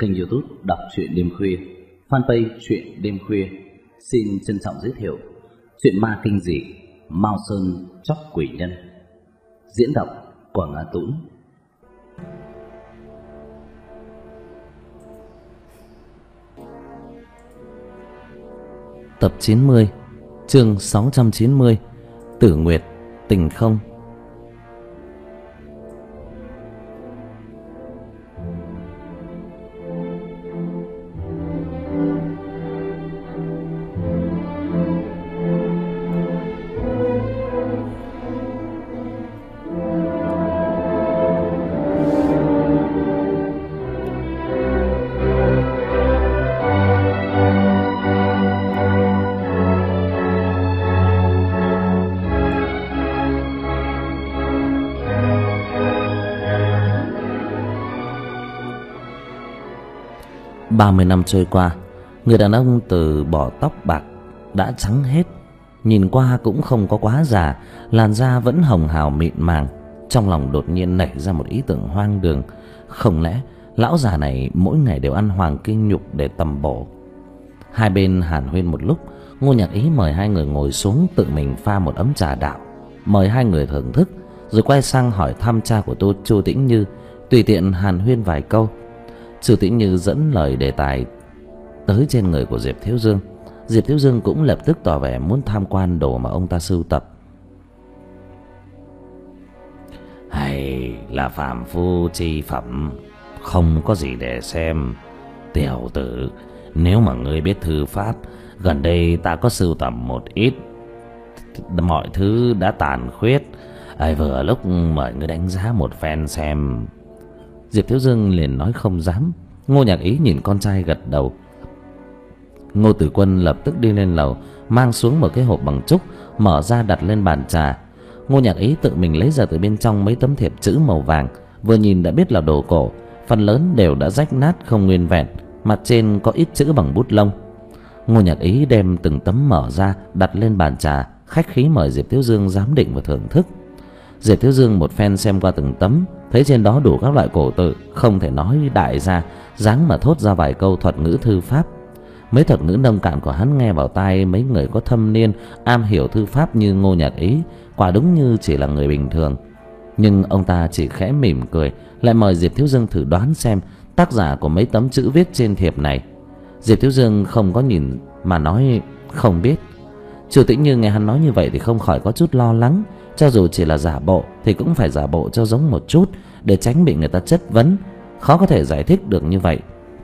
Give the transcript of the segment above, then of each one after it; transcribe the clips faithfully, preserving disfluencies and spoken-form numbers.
kênh YouTube Đọc truyện đêm khuya, fanpage truyện đêm khuya xin trân trọng giới thiệu truyện ma kinh dị Mao Sơn Chóc Quỷ Nhân, diễn đọc Quảng Á Tũng. Tập chín mươi, chương sáu trăm chín mươi, Tử Nguyệt Tình Không. Ba mươi năm trôi qua, người đàn ông từ bỏ tóc bạc đã trắng hết, nhìn qua cũng không có quá già, làn da vẫn hồng hào mịn màng. Trong lòng đột nhiên nảy ra một ý tưởng hoang đường, không lẽ lão già này mỗi ngày đều ăn hoàng kim nhục để tầm bổ? Hai bên hàn huyên một lúc, Ngô Nhạc Ý mời hai người ngồi xuống, tự mình pha một ấm trà đạo, mời hai người thưởng thức, rồi quay sang hỏi thăm cha của tôi, Chu Tĩnh Như, tùy tiện hàn huyên vài câu. Chu Tĩnh Như dẫn lời đề tài tới trên người của Diệp Thiếu Dương. Diệp Thiếu Dương cũng lập tức tỏ vẻ muốn tham quan đồ mà ông ta sưu tập. Hay là phàm phu chi phẩm, không có gì để xem. Tiểu tử, nếu mà ngươi biết thư pháp, gần đây ta có sưu tầm một ít, mọi thứ đã tàn khuyết, ai vừa lúc mời ngươi đánh giá một phen xem. Diệp Thiếu Dương liền nói không dám. Ngô Nhạc Ý nhìn con trai gật đầu. Ngô Tử Quân lập tức đi lên lầu, mang xuống một cái hộp bằng trúc, mở ra đặt lên bàn trà. Ngô Nhạc Ý tự mình lấy ra từ bên trong mấy tấm thiệp chữ màu vàng, vừa nhìn đã biết là đồ cổ, phần lớn đều đã rách nát không nguyên vẹn, mặt trên có ít chữ bằng bút lông. Ngô Nhạc Ý đem từng tấm mở ra đặt lên bàn trà, khách khí mời Diệp Thiếu Dương giám định và thưởng thức. Diệp Thiếu Dương một phen xem qua từng tấm, thấy trên đó đủ các loại cổ tự, không thể nói đại ra, dáng mà thốt ra vài câu thuật ngữ thư pháp. Mấy thuật ngữ nông cạn của hắn nghe vào tai mấy người có thâm niên, am hiểu thư pháp như Ngô Nhạc Ý, quả đúng như chỉ là người bình thường. Nhưng ông ta chỉ khẽ mỉm cười, lại mời Diệp Thiếu Dương thử đoán xem tác giả của mấy tấm chữ viết trên thiệp này. Diệp Thiếu Dương không có nhìn mà nói không biết. Chu Tĩnh Như nghe hắn nói như vậy thì không khỏi có chút lo lắng. Cho dù chỉ là giả bộ thì cũng phải giả bộ cho giống một chút, để tránh bị người ta chất vấn, khó có thể giải thích được như vậy.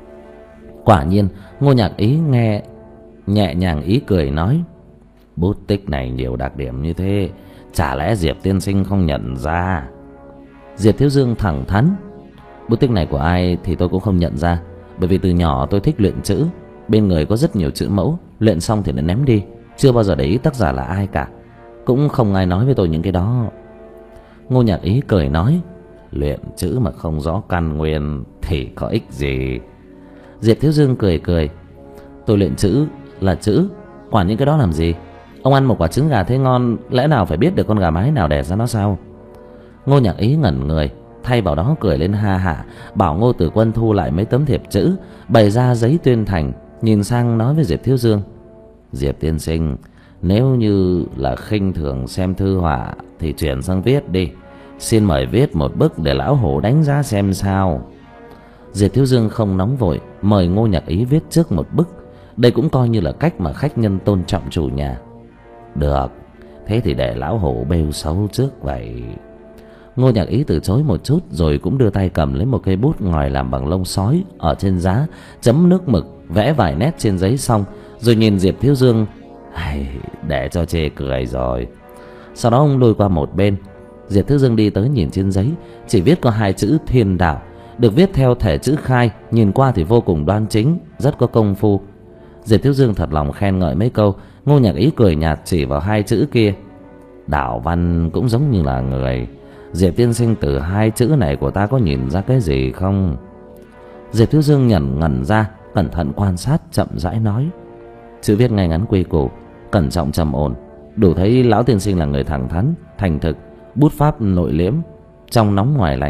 Quả nhiên Ngô Nhạc Ý nghe nhẹ nhàng ý cười nói: bút tích này nhiều đặc điểm như thế, chả lẽ Diệp tiên sinh không nhận ra? Diệp Thiếu Dương thẳng thắn: bút tích này của ai thì tôi cũng không nhận ra, bởi vì từ nhỏ tôi thích luyện chữ, bên người có rất nhiều chữ mẫu, luyện xong thì lại ném đi, chưa bao giờ để ý tác giả là ai cả, cũng không ai nói với tôi những cái đó. Ngô Nhạc Ý cười nói: luyện chữ mà không rõ căn nguyên thì có ích gì? Diệp Thiếu Dương cười cười: tôi luyện chữ là chữ, quản những cái đó làm gì? Ông ăn một quả trứng gà thấy ngon, lẽ nào phải biết được con gà mái nào đẻ ra nó sao? Ngô Nhạc Ý ngẩn người, thay vào đó cười lên ha hả, bảo Ngô Tử Quân thu lại mấy tấm thiệp chữ, bày ra giấy tuyên thành, nhìn sang nói với Diệp Thiếu Dương: Diệp tiên sinh, nếu như là khinh thường xem thư họa thì chuyển sang viết đi, xin mời viết một bức để lão hổ đánh giá xem sao. Diệp Thiếu Dương không nóng vội, mời Ngô Nhạc Ý viết trước một bức. Đây cũng coi như là cách mà khách nhân tôn trọng chủ nhà. Được, thế thì để lão hổ bêu xấu trước vậy. Ngô Nhạc Ý từ chối một chút, rồi cũng đưa tay cầm lấy một cây bút ngòi làm bằng lông sói, ở trên giá chấm nước mực, vẽ vài nét trên giấy xong, rồi nhìn Diệp Thiếu Dương: để cho chê cười rồi. Sau đó ông lùi qua một bên. Diệp Thiếu Dương đi tới nhìn trên giấy, chỉ viết có hai chữ Thiên Đạo, được viết theo thể chữ khai, nhìn qua thì vô cùng đoan chính, rất có công phu. Diệp Thiếu Dương thật lòng khen ngợi mấy câu. Ngô Nhạc Ý cười nhạt chỉ vào hai chữ kia: đạo văn cũng giống như là người. Diệp tiên sinh, từ hai chữ này của ta có nhìn ra cái gì không? Diệp Thiếu Dương nhẩn ngẩn ra, cẩn thận quan sát, chậm rãi nói: chữ viết ngay ngắn quy củ, cẩn trọng trầm ổn, đủ thấy lão tiên sinh là người thẳng thắn, thành thực, bút pháp nội liễm, trong nóng ngoài lạnh,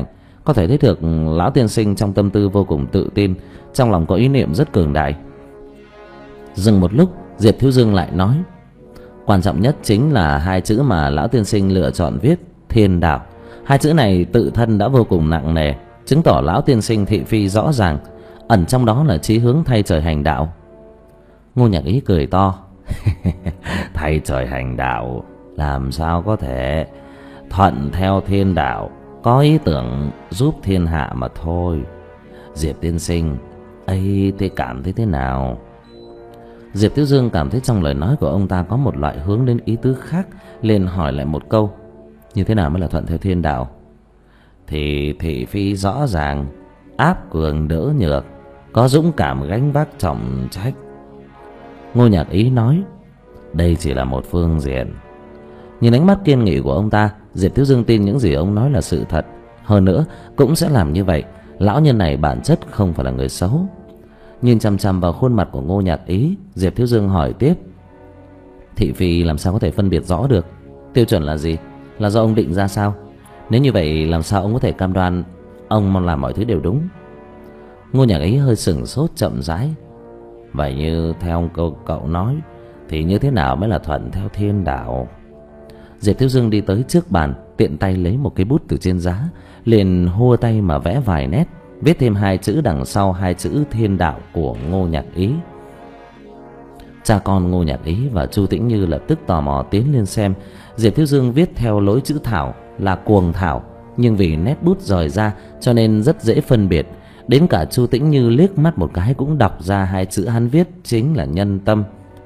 Có thể thấy được lão tiên sinh trong tâm tư vô cùng tự tin, trong lòng có ý niệm rất cường đại. Dừng một lúc, Diệp Thiếu Dương lại nói: quan trọng nhất chính là hai chữ mà lão tiên sinh lựa chọn viết, thiên đạo. Hai chữ này tự thân đã vô cùng nặng nề, chứng tỏ lão tiên sinh thị phi rõ ràng, ẩn trong đó là chí hướng thay trời hành đạo. Ngô Nhạc Ý cười to: thay trời hành đạo làm sao có thể, thuận theo thiên đạo, có ý tưởng giúp thiên hạ mà thôi. Diệp tiên sinh ấy thế cảm thấy thế nào? Diệp Thiếu Dương cảm thấy trong lời nói của ông ta có một loại hướng đến ý tứ khác, liền hỏi lại một câu: như thế nào mới là thuận theo thiên đạo? Thì thị phi rõ ràng, áp cường đỡ nhược, có dũng cảm gánh vác trọng trách. Ngô Nhạc Ý nói: đây chỉ là một phương diện. Nhìn ánh mắt kiên nghị của ông ta, Diệp Thiếu Dương tin những gì ông nói là sự thật. Hơn nữa cũng sẽ làm như vậy. Lão nhân này bản chất không phải là người xấu. Nhìn chằm chằm vào khuôn mặt của Ngô Nhạc Ý, Diệp Thiếu Dương hỏi tiếp: thị phi làm sao có thể phân biệt rõ được? Tiêu chuẩn là gì? Là do ông định ra sao? Nếu như vậy làm sao ông có thể cam đoan ông mong làm mọi thứ đều đúng? Ngô Nhạc Ý hơi sửng sốt chậm rãi: vậy như theo ông cậu, cậu nói thì như thế nào mới là thuận theo thiên đạo? Diệp Thiếu Dương đi tới trước bàn, tiện tay lấy một cây bút từ trên giá, liền hua tay mà vẽ vài nét, viết thêm hai chữ đằng sau hai chữ thiên đạo của Ngô Nhạc Ý. Cha con Ngô Nhạc Ý và Chu Tĩnh Như lập tức tò mò tiến lên xem. Diệp Thiếu Dương viết theo lối chữ thảo là cuồng thảo, nhưng vì nét bút rời ra cho nên rất dễ phân biệt. Đến cả Chu Tĩnh Như liếc mắt một cái cũng đọc ra hai chữ hắn viết chính là nhân tâm.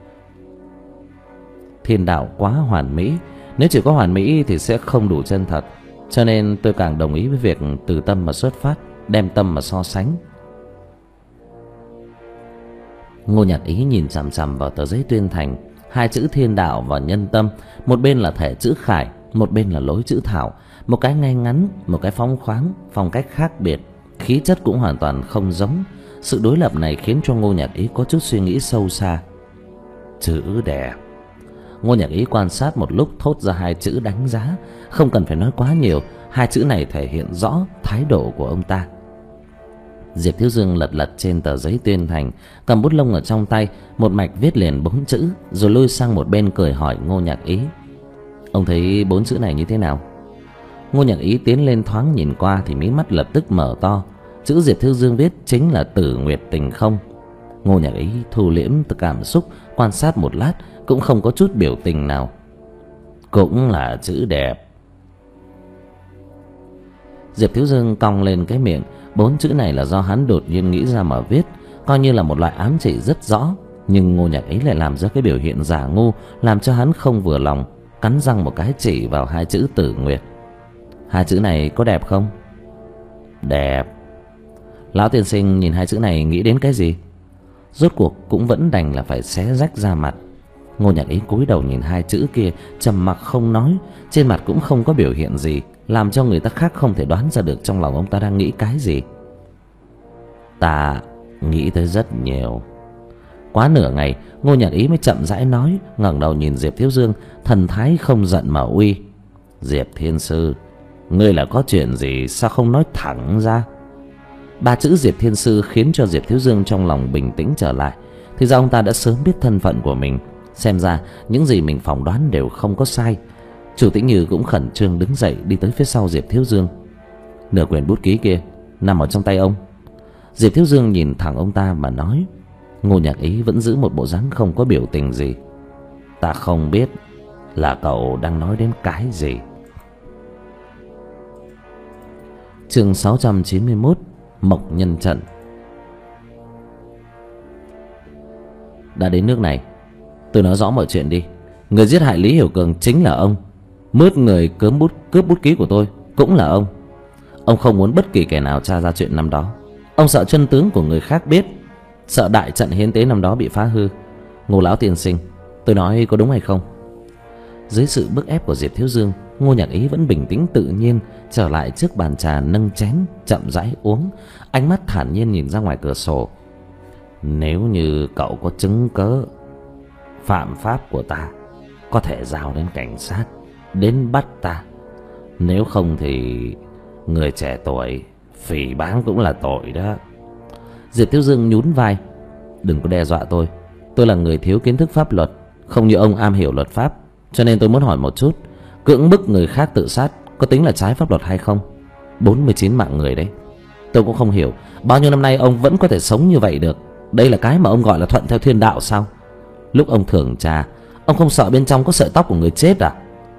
Thiên đạo quá hoàn mỹ, nếu chỉ có hoàn mỹ thì sẽ không đủ chân thật, cho nên tôi càng đồng ý với việc từ tâm mà xuất phát, đem tâm mà so sánh. Ngô Nhạc Ý nhìn chằm chằm vào tờ giấy tuyên thành, hai chữ thiên đạo và nhân tâm, một bên là thể chữ khải, một bên là lối chữ thảo, một cái ngay ngắn, một cái phóng khoáng, phong cách khác biệt, khí chất cũng hoàn toàn không giống. Sự đối lập này khiến cho Ngô Nhạc Ý có chút suy nghĩ sâu xa. Chữ đẹp. Ngô Nhạc Ý quan sát một lúc thốt ra hai chữ đánh giá. Không cần phải nói quá nhiều, hai chữ này thể hiện rõ thái độ của ông ta. Diệp Thiếu Dương lật lật trên tờ giấy tuyên thành, cầm bút lông ở trong tay, một mạch viết liền bốn chữ, rồi lui sang một bên cười hỏi Ngô Nhạc Ý: ông thấy bốn chữ này như thế nào? Ngô Nhạc Ý tiến lên thoáng nhìn qua thì mí mắt lập tức mở to. Chữ Diệp Thiếu Dương viết chính là Tử Nguyệt Tình Không. Ngô Nhạc Ý thu liễm từ cảm xúc, quan sát một lát cũng không có chút biểu tình nào. Cũng là chữ đẹp. Diệp Thiếu Dương cong lên cái miệng. Bốn chữ này là do hắn đột nhiên nghĩ ra mà viết, coi như là một loại ám chỉ rất rõ. Nhưng Ngô Nhạc Ý lại làm ra cái biểu hiện giả ngu, làm cho hắn không vừa lòng, cắn răng một cái chỉ vào hai chữ Tử Nguyệt. Hai chữ này có đẹp không? Đẹp. Lão tiên sinh nhìn hai chữ này nghĩ đến cái gì? Rốt cuộc cũng vẫn đành là phải xé rách ra mặt. Ngô Nhạc Ý cúi đầu nhìn hai chữ kia, trầm mặc không nói, trên mặt cũng không có biểu hiện gì, làm cho người ta khác không thể đoán ra được trong lòng ông ta đang nghĩ cái gì. Ta nghĩ tới rất nhiều. Quá nửa ngày, Ngô Nhạc Ý mới chậm rãi nói, ngẩng đầu nhìn Diệp Thiếu Dương, thần thái không giận mà uy. Diệp Thiên Sư, ngươi là có chuyện gì sao không nói thẳng ra? Ba chữ Diệp Thiên Sư khiến cho Diệp Thiếu Dương trong lòng bình tĩnh trở lại. Thì ra ông ta đã sớm biết thân phận của mình. Xem ra những gì mình phỏng đoán đều không có sai. Chủ Tĩnh Như cũng khẩn trương đứng dậy đi tới phía sau Diệp Thiếu Dương. Nửa quyển bút ký kia nằm ở trong tay ông. Diệp Thiếu Dương nhìn thẳng ông ta mà nói. Ngô Nhạc Ý vẫn giữ một bộ dáng không có biểu tình gì. Ta không biết là cậu đang nói đến cái gì. Chương sáu trăm chín mươi mốt, Mộc Nhân Trận. Đã đến nước này, tôi nói rõ mọi chuyện đi. Người giết hại Lý Hiểu Cường chính là ông. Mướt người cướp bút cướp bút ký của tôi cũng là ông. Ông không muốn bất kỳ kẻ nào tra ra chuyện năm đó. Ông sợ chân tướng của người khác biết, sợ đại trận hiến tế năm đó bị phá hư. Ngô lão tiên sinh, tôi nói có đúng hay không? Dưới sự bức ép của Diệp Thiếu Dương, Ngô Nhạc Ý vẫn bình tĩnh tự nhiên trở lại trước bàn trà, nâng chén chậm rãi uống, ánh mắt thản nhiên nhìn ra ngoài cửa sổ. Nếu như cậu có chứng cớ phạm pháp của ta, có thể giao đến cảnh sát đến bắt ta. Nếu không thì người trẻ tuổi phỉ báng cũng là tội đó. Diệp Thiếu Dương nhún vai. Đừng có đe dọa tôi. Tôi là người thiếu kiến thức pháp luật, không như ông am hiểu luật pháp. Cho nên tôi muốn hỏi một chút, cưỡng bức người khác tự sát có tính là trái pháp luật hay không? Bốn mươi chín mạng người đấy. Tôi cũng không hiểu bao nhiêu năm nay ông vẫn có thể sống như vậy được. Đây là cái mà ông gọi là thuận theo thiên đạo sao? Lúc ông thưởng trà, ông không sợ bên trong có sợi tóc của người chết à?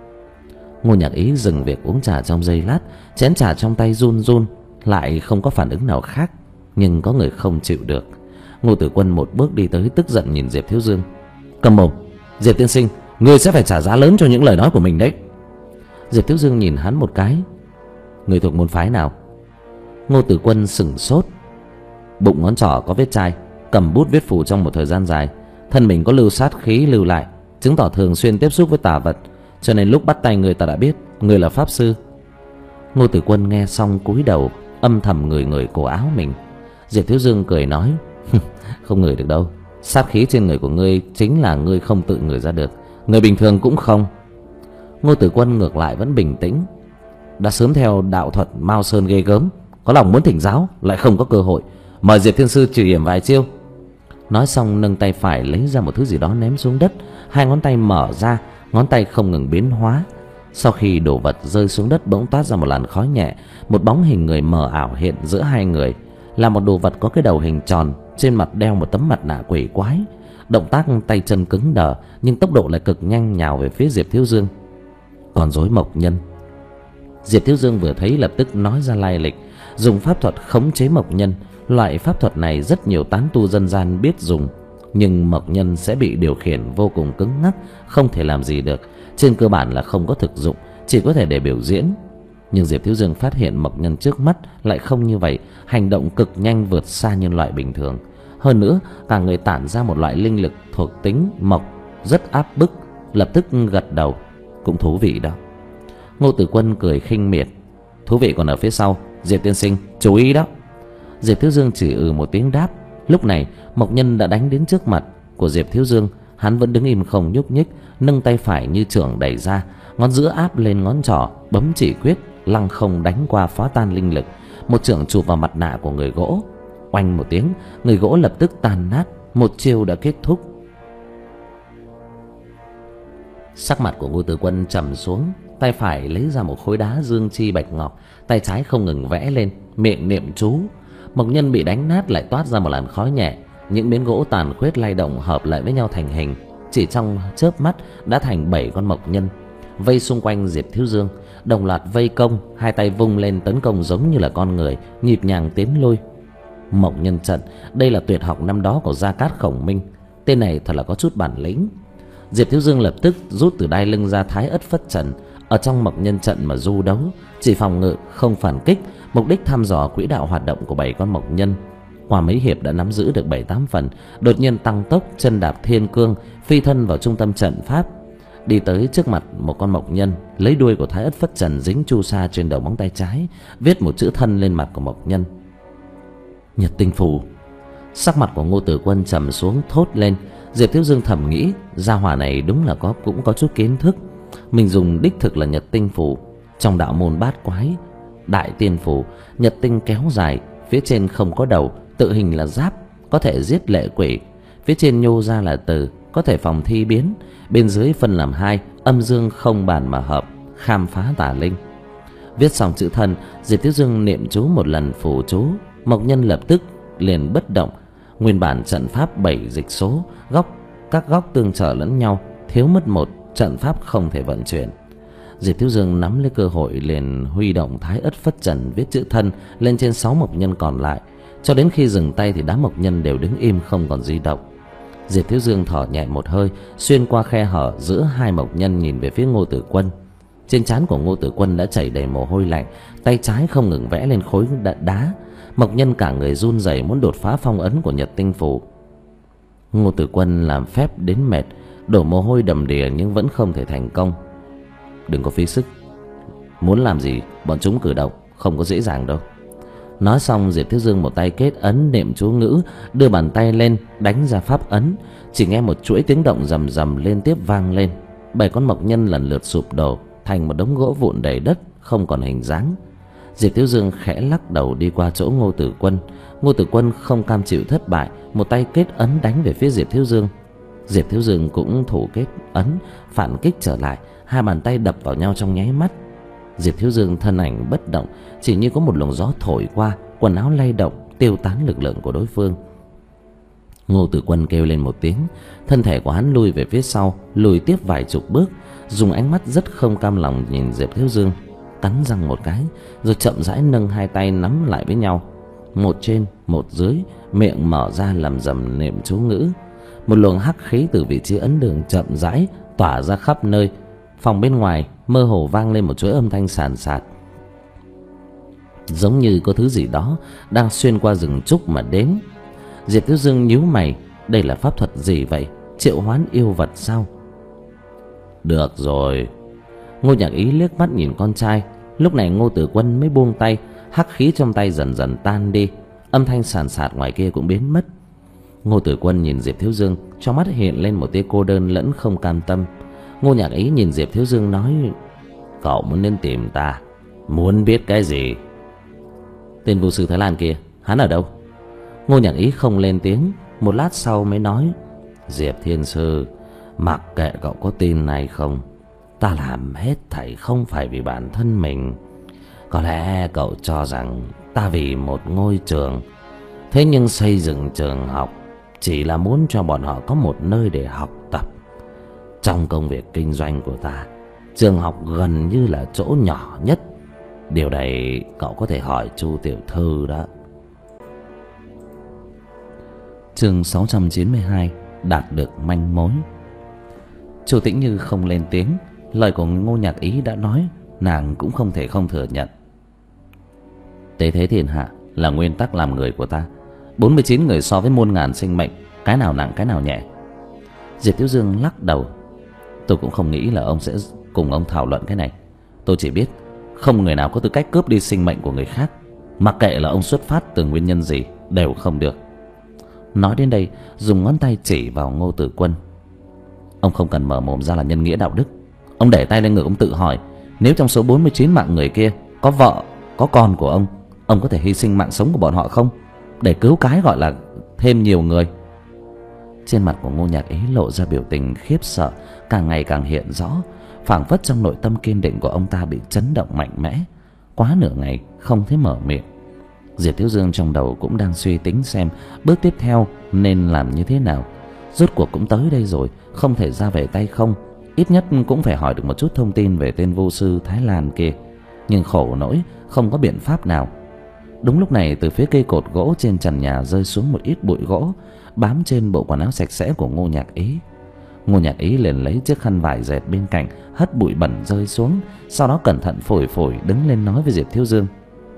Ngô Nhạc Ý dừng việc uống trà trong giây lát. Chén trà trong tay run run, lại không có phản ứng nào khác. Nhưng có người không chịu được. Ngô Tử Quân một bước đi tới, tức giận nhìn Diệp Thiếu Dương. Cầm mồm. Diệp tiên sinh, ngươi sẽ phải trả giá lớn cho những lời nói của mình đấy. Diệp Thiếu Dương nhìn hắn một cái. Người thuộc môn phái nào? Ngô Tử Quân sững sốt. Bụng ngón trỏ có vết chai, cầm bút viết phù trong một thời gian dài, thân mình có lưu sát khí lưu lại, chứng tỏ thường xuyên tiếp xúc với tà vật, cho nên lúc bắt tay người ta đã biết người là pháp sư. Ngô Tử Quân nghe xong cúi đầu, âm thầm ngửi ngửi cổ áo mình. Diệp Thiếu Dương cười nói, không ngửi được đâu. Sát khí trên người của ngươi chính là ngươi không tự ngửi ra được, người bình thường cũng không. Ngô Tử Quân ngược lại vẫn bình tĩnh. Đã sớm theo đạo thuật Mao Sơn ghê gớm, có lòng muốn thỉnh giáo lại không có cơ hội. Mời Diệp thiên sư chỉ điểm vài chiêu. Nói xong nâng tay phải lấy ra một thứ gì đó ném xuống đất. Hai ngón tay mở ra, ngón tay không ngừng biến hóa. Sau khi đồ vật rơi xuống đất, bỗng toát ra một làn khói nhẹ. Một bóng hình người mờ ảo hiện giữa hai người, là một đồ vật có cái đầu hình tròn, trên mặt đeo một tấm mặt nạ quỷ quái. Động tác tay chân cứng đờ, nhưng tốc độ lại cực nhanh, nhào về phía Diệp Thiếu Dương. Còn rối mộc nhân. Diệp Thiếu Dương vừa thấy lập tức nói ra lai lịch, dùng pháp thuật khống chế mộc nhân. Loại pháp thuật này rất nhiều tán tu dân gian biết dùng, nhưng mộc nhân sẽ bị điều khiển vô cùng cứng ngắc, không thể làm gì được. Trên cơ bản là không có thực dụng, chỉ có thể để biểu diễn. Nhưng Diệp Thiếu Dương phát hiện mộc nhân trước mắt lại không như vậy, hành động cực nhanh, vượt xa nhân loại bình thường. Hơn nữa, cả người tản ra một loại linh lực thuộc tính mộc rất áp bức. Lập tức gật đầu. Cũng thú vị đó. Ngô Tử Quân cười khinh miệt. Thú vị còn ở phía sau, Diệp tiên sinh chú ý đó. Diệp Thiếu Dương chỉ ừ một tiếng đáp. Lúc này mộc nhân đã đánh đến trước mặt của Diệp Thiếu Dương. Hắn vẫn đứng im không nhúc nhích, nâng tay phải như chưởng đẩy ra, ngón giữa áp lên ngón trỏ, bấm chỉ quyết, lăng không đánh qua phá tan linh lực. Một chưởng chụp vào mặt nạ của người gỗ. Oanh một tiếng, người gỗ lập tức tan nát. Một chiêu đã kết thúc. Sắc mặt của Ngô Tử Quân trầm xuống. Tay phải lấy ra một khối đá dương chi bạch ngọc, tay trái không ngừng vẽ lên, miệng niệm chú. Mộc nhân bị đánh nát lại toát ra một làn khói nhẹ. Những miếng gỗ tàn khuyết lay động hợp lại với nhau thành hình. Chỉ trong chớp mắt đã thành bảy con mộc nhân, vây xung quanh Diệp Thiếu Dương, đồng loạt vây công, hai tay vung lên tấn công giống như là con người, nhịp nhàng tiến lui. Mộc nhân trận, đây là tuyệt học năm đó của Gia Cát Khổng Minh. Tên này thật là có chút bản lĩnh. Diệp Thiếu Dương lập tức rút từ đai lưng ra Thái Ất Phất Trần, ở trong mộc nhân trận mà du đấu, chỉ phòng ngự không phản kích, mục đích thăm dò quỹ đạo hoạt động của bảy con mộc nhân. Qua mấy hiệp đã nắm giữ được bảy tám phần, đột nhiên tăng tốc, chân đạp thiên cương, phi thân vào trung tâm trận pháp, đi tới trước mặt một con mộc nhân, lấy đuôi của Thái Ất Phất Trần dính chu sa trên đầu móng tay trái, viết một chữ thân lên mặt của mộc nhân. Nhật tinh phù. Sắc mặt của Ngô Tử Quân trầm xuống, thốt lên. Diệp Thiếu Dương thầm nghĩ, gia hỏa này đúng là có cũng có chút kiến thức. Mình dùng đích thực là nhật tinh phù. Trong đạo môn bát quái, đại tiên phù, nhật tinh kéo dài, phía trên không có đầu, tự hình là giáp, có thể giết lệ quỷ. Phía trên nhô ra là từ, có thể phòng thi biến. Bên dưới phân làm hai, âm dương không bàn mà hợp, khám phá tà linh. Viết xong chữ thân, Diệp Thiếu Dương niệm chú một lần phù chú, mộc nhân lập tức liền bất động. Nguyên bản trận pháp bảy dịch số, góc các góc tương trợ lẫn nhau, thiếu mất một, trận pháp không thể vận chuyển. Diệp Thiếu Dương nắm lấy cơ hội liền huy động Thái Ất Phất Trần viết chữ thân lên trên sáu mộc nhân còn lại. Cho đến khi dừng tay thì đám mộc nhân đều đứng im không còn di động. Diệp Thiếu Dương thở nhẹ một hơi, xuyên qua khe hở giữa hai mộc nhân nhìn về phía Ngô Tử Quân. Trên trán của Ngô Tử Quân đã chảy đầy mồ hôi lạnh, tay trái không ngừng vẽ lên khối đá. Mộc nhân cả người run rẩy muốn đột phá phong ấn của nhật tinh phù. Ngô Tử Quân làm phép đến mệt, đổ mồ hôi đầm đìa nhưng vẫn không thể thành công. Đừng có phí sức, muốn làm gì bọn chúng cử động, không có dễ dàng đâu. Nói xong, Diệp Thiếu Dương một tay kết ấn niệm chú ngữ, đưa bàn tay lên đánh ra pháp ấn. Chỉ nghe một chuỗi tiếng động rầm rầm liên tiếp vang lên. Bảy con mộc nhân lần lượt sụp đổ thành một đống gỗ vụn đầy đất, không còn hình dáng. Diệp Thiếu Dương khẽ lắc đầu đi qua chỗ Ngô Tử Quân. Ngô Tử Quân không cam chịu thất bại, một tay kết ấn đánh về phía Diệp Thiếu Dương. Diệp Thiếu Dương cũng thủ kết ấn phản kích trở lại, hai bàn tay đập vào nhau trong nháy mắt. Diệp Thiếu Dương thân ảnh bất động, chỉ như có một luồng gió thổi qua, quần áo lay động tiêu tán lực lượng của đối phương. Ngô Tử Quân kêu lên một tiếng, thân thể của hắn lùi về phía sau, lùi tiếp vài chục bước, dùng ánh mắt rất không cam lòng nhìn Diệp Thiếu Dương, cắn răng một cái, rồi chậm rãi nâng hai tay nắm lại với nhau, một trên một dưới, miệng mở ra lẩm rẩm niệm chú ngữ. Một luồng hắc khí từ vị trí ấn đường chậm rãi tỏa ra khắp nơi. Phòng bên ngoài mơ hồ vang lên một chuỗi âm thanh sàn sạt, giống như có thứ gì đó đang xuyên qua rừng trúc mà đến. Diệp Thiếu Dương nhíu mày, đây là pháp thuật gì vậy? Triệu hoán yêu vật sao? Được rồi. Ngô Nhạc Ý liếc mắt nhìn con trai. Lúc này Ngô Tử Quân mới buông tay, hắc khí trong tay dần dần tan đi, âm thanh sàn sạt ngoài kia cũng biến mất. Ngô Tử Quân nhìn Diệp Thiếu Dương, trong mắt hiện lên một tia cô đơn lẫn không cam tâm. Ngô Nhạc Ý nhìn Diệp Thiếu Dương nói: Cậu muốn đến tìm ta, muốn biết cái gì? Tên vô sư Thái Lan kia, hắn ở đâu? Ngô Nhạc Ý không lên tiếng, một lát sau mới nói: Diệp Thiên Sư, mặc kệ cậu có tin này không, ta làm hết thảy không phải vì bản thân mình. Có lẽ cậu cho rằng ta vì một ngôi trường, thế nhưng xây dựng trường học chỉ là muốn cho bọn họ có một nơi để học tập. Trong công việc kinh doanh của ta, trường học gần như là chỗ nhỏ nhất. Điều này cậu có thể hỏi Chu tiểu thư đó. Chương sáu trăm chín mươi hai, đạt được manh mối. Chu Tĩnh Như không lên tiếng, lời của Ngô Nhạc Ý đã nói, nàng cũng không thể không thừa nhận. Tế thế thiên hạ là nguyên tắc làm người của ta. Bốn mươi chín người so với muôn ngàn sinh mệnh, cái nào nặng cái nào nhẹ? Diệp Thiếu Dương lắc đầu. Tôi cũng không nghĩ là ông sẽ cùng ông thảo luận cái này. Tôi chỉ biết không người nào có tư cách cướp đi sinh mệnh của người khác, mặc kệ là ông xuất phát từ nguyên nhân gì đều không được. Nói đến đây, dùng ngón tay chỉ vào Ngô Tử Quân. Ông không cần mở mồm ra là nhân nghĩa đạo đức. Ông để tay lên ngực, ông tự hỏi, nếu trong số bốn mươi chín mạng người kia có vợ, có con của ông, ông có thể hy sinh mạng sống của bọn họ không, để cứu cái gọi là thêm nhiều người? Trên mặt của Ngô Nhạc Ý lộ ra biểu tình khiếp sợ càng ngày càng hiện rõ, phảng phất trong nội tâm kiên định của ông ta bị chấn động mạnh mẽ. Quá nửa ngày không thấy mở miệng. Diệp Thiếu Dương trong đầu cũng đang suy tính xem bước tiếp theo nên làm như thế nào. Rốt cuộc cũng tới đây rồi, không thể ra về tay không, ít nhất cũng phải hỏi được một chút thông tin về tên vô sư Thái Lan kia. Nhưng khổ nỗi không có biện pháp nào. Đúng lúc này, từ phía cây cột gỗ trên trần nhà rơi xuống một ít bụi gỗ, bám trên bộ quần áo sạch sẽ của Ngô Nhạc Ý. Ngô Nhạc Ý liền lấy chiếc khăn vải dệt bên cạnh, hất bụi bẩn rơi xuống, sau đó cẩn thận phủi phủi đứng lên nói với Diệp Thiếu Dương: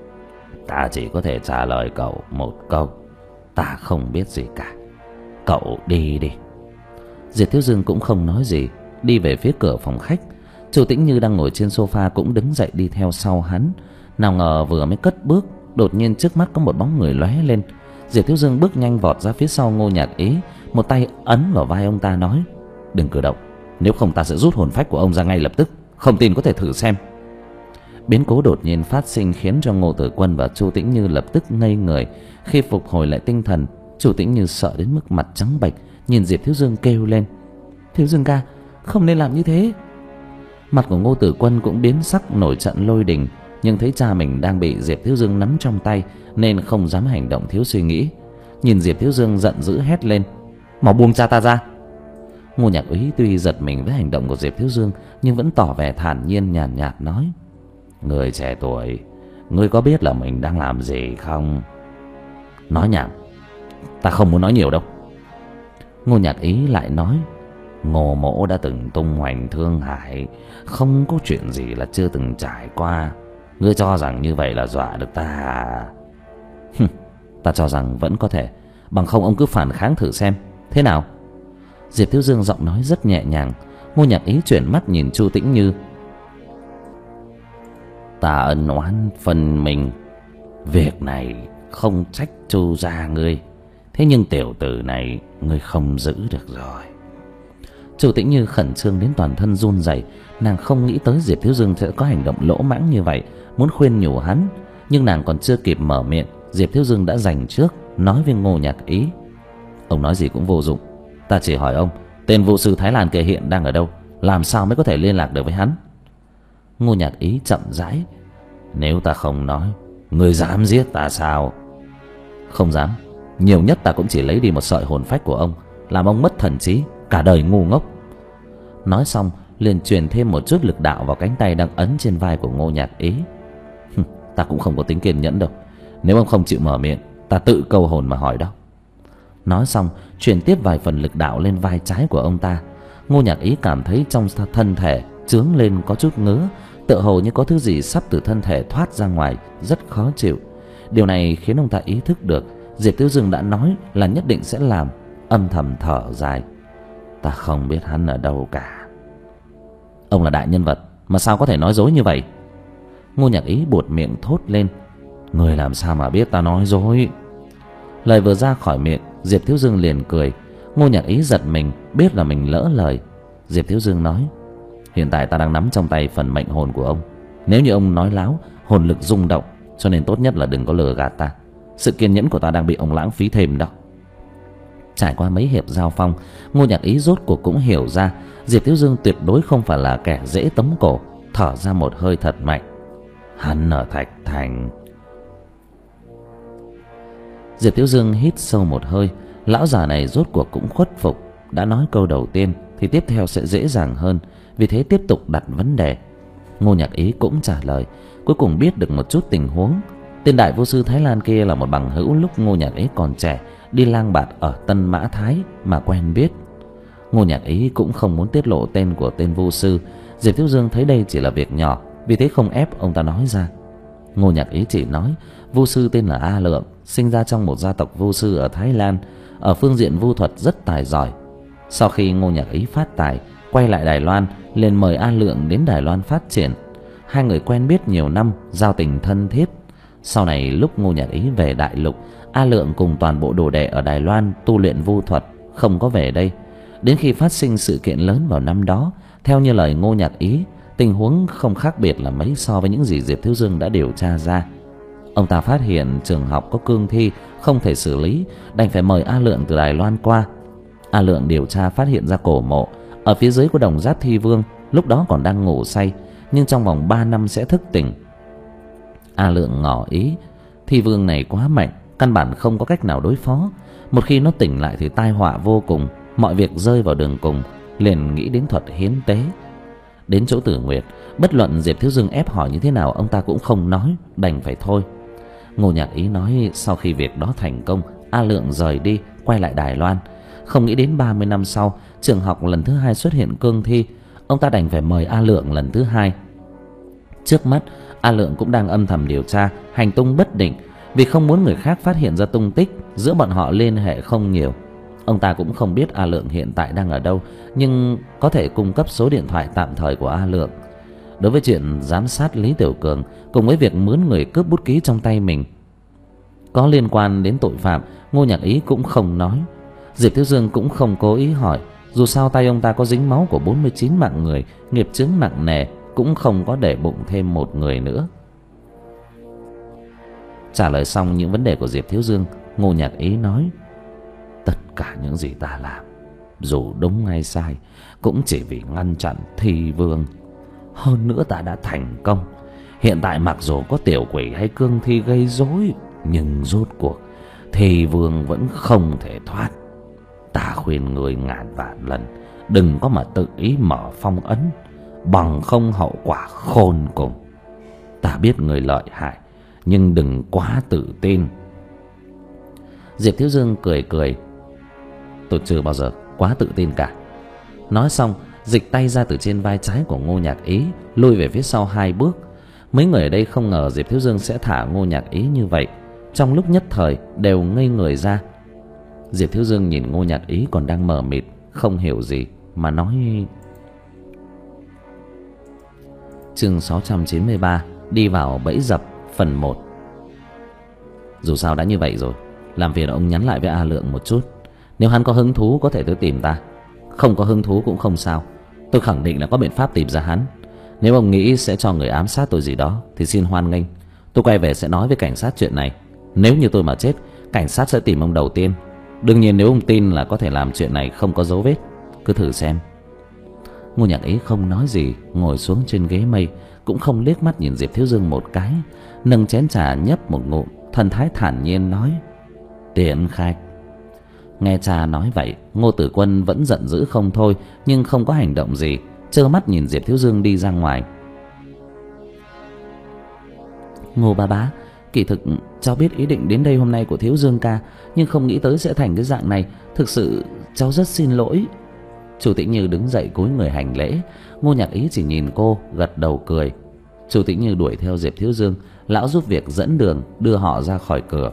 Ta chỉ có thể trả lời cậu một câu, ta không biết gì cả. Cậu đi đi. Diệp Thiếu Dương cũng không nói gì, đi về phía cửa phòng khách. Chu Tĩnh Như đang ngồi trên sofa cũng đứng dậy đi theo sau hắn. Nào ngờ vừa mới cất bước, đột nhiên trước mắt có một bóng người lóe lên. Diệp Thiếu Dương bước nhanh vọt ra phía sau Ngô Nhạc Ý, một tay ấn vào vai ông ta nói: Đừng cử động, nếu không ta sẽ rút hồn phách của ông ra ngay lập tức. Không tin có thể thử xem. Biến cố đột nhiên phát sinh khiến cho Ngô Tử Quân và Chu Tĩnh Như lập tức ngây người. Khi phục hồi lại tinh thần, Chu Tĩnh Như sợ đến mức mặt trắng bệch, nhìn Diệp Thiếu Dương kêu lên: Thiếu Dương ca, không nên làm như thế. Mặt của Ngô Tử Quân cũng biến sắc nổi trận lôi đình, nhưng thấy cha mình đang bị Diệp Thiếu Dương nắm trong tay nên không dám hành động thiếu suy nghĩ. Nhìn Diệp Thiếu Dương giận dữ hét lên: Mau buông cha ta ra. Ngô Nhạc Ý tuy giật mình với hành động của Diệp Thiếu Dương, nhưng vẫn tỏ vẻ thản nhiên nhàn nhạt, nhạt nói: Người trẻ tuổi, ngươi có biết là mình đang làm gì không? Nói nhảm, ta không muốn nói nhiều đâu. Ngô Nhạc Ý lại nói: Ngô mỗ đã từng tung hoành Thương Hải, không có chuyện gì là chưa từng trải qua. Ngươi cho rằng như vậy là dọa được ta à? Ta cho rằng vẫn có thể. Bằng không ông cứ phản kháng thử xem thế nào. Diệp Thiếu Dương giọng nói rất nhẹ nhàng. Ngô Nhạc Ý chuyển mắt nhìn Chu Tĩnh Như: Ta ân oán phân mình, việc này không trách Chu gia ngươi, thế nhưng tiểu tử này ngươi không giữ được rồi. Chu Tĩnh Như khẩn trương đến toàn thân run rẩy, nàng không nghĩ tới Diệp Thiếu Dương sẽ có hành động lỗ mãng như vậy, muốn khuyên nhủ hắn. Nhưng nàng còn chưa kịp mở miệng, Diệp Thiếu Dương đã giành trước, nói với Ngô Nhạc Ý: "Ông nói gì cũng vô dụng. Ta chỉ hỏi ông, tên vụ sư Thái Lan kia hiện đang ở đâu? Làm sao mới có thể liên lạc được với hắn?" Ngô Nhạc Ý chậm rãi: "Nếu ta không nói, ngươi dám giết ta sao?" "Không dám. Nhiều nhất ta cũng chỉ lấy đi một sợi hồn phách của ông, làm ông mất thần trí, cả đời ngu ngốc." Nói xong liền truyền thêm một chút lực đạo vào cánh tay đang ấn trên vai của Ngô Nhạc Ý. "Ta cũng không có tính kiên nhẫn đâu. Nếu ông không chịu mở miệng, ta tự câu hồn mà hỏi đó." Nói xong truyền tiếp vài phần lực đạo lên vai trái của ông ta. Ngô Nhạc Ý cảm thấy trong thân thể chướng lên có chút ngứa, tựa hồ như có thứ gì sắp từ thân thể thoát ra ngoài, rất khó chịu. Điều này khiến ông ta ý thức được Diệp Thiếu Dương đã nói là nhất định sẽ làm, âm thầm thở dài: "Ta không biết hắn ở đâu cả." "Ông là đại nhân vật mà sao có thể nói dối như vậy?" Ngô Nhạc Ý buột miệng thốt lên: "Người làm sao mà biết ta nói dối?" Lời vừa ra khỏi miệng, Diệp Thiếu Dương liền cười. Ngô Nhạc Ý giật mình, biết là mình lỡ lời. Diệp Thiếu Dương nói: "Hiện tại ta đang nắm trong tay phần mệnh hồn của ông. Nếu như ông nói láo, hồn lực rung động, cho nên tốt nhất là đừng có lừa gạt ta. Sự kiên nhẫn của ta đang bị ông lãng phí thêm đó." Trải qua mấy hiệp giao phong, Ngô Nhạc Ý rốt cuộc cũng hiểu ra Diệp Thiếu Dương tuyệt đối không phải là kẻ dễ tống cổ, thở ra một hơi thật mạnh: "Hắn ở Thạch Thành." Diệp Thiếu Dương hít sâu một hơi. Lão già này rốt cuộc cũng khuất phục. Đã nói câu đầu tiên thì tiếp theo sẽ dễ dàng hơn, vì thế tiếp tục đặt vấn đề. Ngô Nhạc Ý cũng trả lời. Cuối cùng biết được một chút tình huống. Tên đại vô sư Thái Lan kia là một bằng hữu lúc Ngô Nhạc Ý còn trẻ, đi lang bạt ở Tân Mã Thái mà quen biết. Ngô Nhạc Ý cũng không muốn tiết lộ tên của tên vô sư. Diệp Thiếu Dương thấy đây chỉ là việc nhỏ, vì thế không ép ông ta nói ra. Ngô Nhạc Ý chỉ nói vô sư tên là A Lượng, sinh ra trong một gia tộc vô sư ở Thái Lan, ở phương diện vu thuật rất tài giỏi. Sau khi Ngô Nhạc Ý phát tài, quay lại Đài Loan, liền mời A Lượng đến Đài Loan phát triển. Hai người quen biết nhiều năm, giao tình thân thiết. Sau này lúc Ngô Nhạc Ý về đại lục, A Lượng cùng toàn bộ đồ đệ ở Đài Loan tu luyện vu thuật, không có về đây. Đến khi phát sinh sự kiện lớn vào năm đó, theo như lời Ngô Nhạc Ý, tình huống không khác biệt là mấy so với những gì Diệp Thiếu Dương đã điều tra ra. Ông ta phát hiện trường học có cương thi không thể xử lý, đành phải mời A Lượng từ Đài Loan qua. A Lượng điều tra phát hiện ra cổ mộ ở phía dưới của đồng Giáp Thi Vương, lúc đó còn đang ngủ say, nhưng trong vòng ba năm sẽ thức tỉnh. A Lượng ngỏ ý Thi Vương này quá mạnh, căn bản không có cách nào đối phó. Một khi nó tỉnh lại thì tai họa vô cùng, mọi việc rơi vào đường cùng, liền nghĩ đến thuật hiến tế. Đến chỗ Tử Nguyệt, bất luận Diệp Thiếu Dương ép hỏi như thế nào, ông ta cũng không nói, đành phải thôi. Ngô Nhạc Ý nói sau khi việc đó thành công, A Lượng rời đi, quay lại Đài Loan. Không nghĩ đến ba mươi năm sau, trường học lần thứ hai xuất hiện cương thi, ông ta đành phải mời A Lượng lần thứ hai. Trước mắt, A Lượng cũng đang âm thầm điều tra, hành tung bất định, vì không muốn người khác phát hiện ra tung tích, giữa bọn họ liên hệ không nhiều. Ông ta cũng không biết A Lượng hiện tại đang ở đâu, nhưng có thể cung cấp số điện thoại tạm thời của A Lượng. Đối với chuyện giám sát Lý Tiểu Cường cùng với việc mướn người cướp bút ký trong tay mình có liên quan đến tội phạm, Ngô Nhạc Ý cũng không nói. Diệp Thiếu Dương cũng không cố ý hỏi, dù sao tay ông ta có dính máu của bốn mươi chín mạng người, nghiệp chướng nặng nề, cũng không có để bụng thêm một người nữa. Trả lời xong những vấn đề của Diệp Thiếu Dương, Ngô Nhạc Ý nói: "Tất cả những gì ta làm, dù đúng hay sai, cũng chỉ vì ngăn chặn Thi Vương. Hơn nữa ta đã thành công. Hiện tại mặc dù có tiểu quỷ hay cương thi gây rối, nhưng rốt cuộc Thi Vương vẫn không thể thoát. Ta khuyên người ngàn vạn lần, đừng có mà tự ý mở phong ấn, bằng không hậu quả khôn cùng. Ta biết người lợi hại, nhưng đừng quá tự tin." Diệp Thiếu Dương cười cười: "Tôi chưa bao giờ quá tự tin cả." Nói xong, dịch tay ra từ trên vai trái của Ngô Nhạc Ý, lùi về phía sau hai bước. Mấy người ở đây không ngờ Diệp Thiếu Dương sẽ thả Ngô Nhạc Ý như vậy, trong lúc nhất thời đều ngây người ra. Diệp Thiếu Dương nhìn Ngô Nhạc Ý còn đang mờ mịt, không hiểu gì mà nói: Chương sáu trăm chín mươi ba: Đi vào bẫy dập, phần một. Dù sao đã như vậy rồi, làm phiền ông nhắn lại với A Lượng một chút. Nếu hắn có hứng thú có thể tới tìm ta, không có hứng thú cũng không sao. Tôi khẳng định là có biện pháp tìm ra hắn. Nếu ông nghĩ sẽ cho người ám sát tôi gì đó thì xin hoan nghênh. Tôi quay về sẽ nói với cảnh sát chuyện này. Nếu như tôi mà chết, cảnh sát sẽ tìm ông đầu tiên. Đương nhiên nếu ông tin là có thể làm chuyện này không có dấu vết, cứ thử xem. Ngô Nhạc Ý không nói gì, ngồi xuống trên ghế mây, cũng không liếc mắt nhìn Diệp Thiếu Dương một cái, nâng chén trà nhấp một ngụm, thần thái thản nhiên nói: Tiễn khách. Nghe cha nói vậy, Ngô Tử Quân vẫn giận dữ không thôi, nhưng không có hành động gì, trơ mắt nhìn Diệp Thiếu Dương đi ra ngoài. Ngô ba bá, kỳ thực cháu biết ý định đến đây hôm nay của Thiếu Dương ca, nhưng không nghĩ tới sẽ thành cái dạng này. Thực sự cháu rất xin lỗi. Chu Tĩnh Như đứng dậy cúi người hành lễ. Ngô Nhạc Ý chỉ nhìn cô, gật đầu cười. Chu Tĩnh Như đuổi theo Diệp Thiếu Dương, lão giúp việc dẫn đường đưa họ ra khỏi cửa.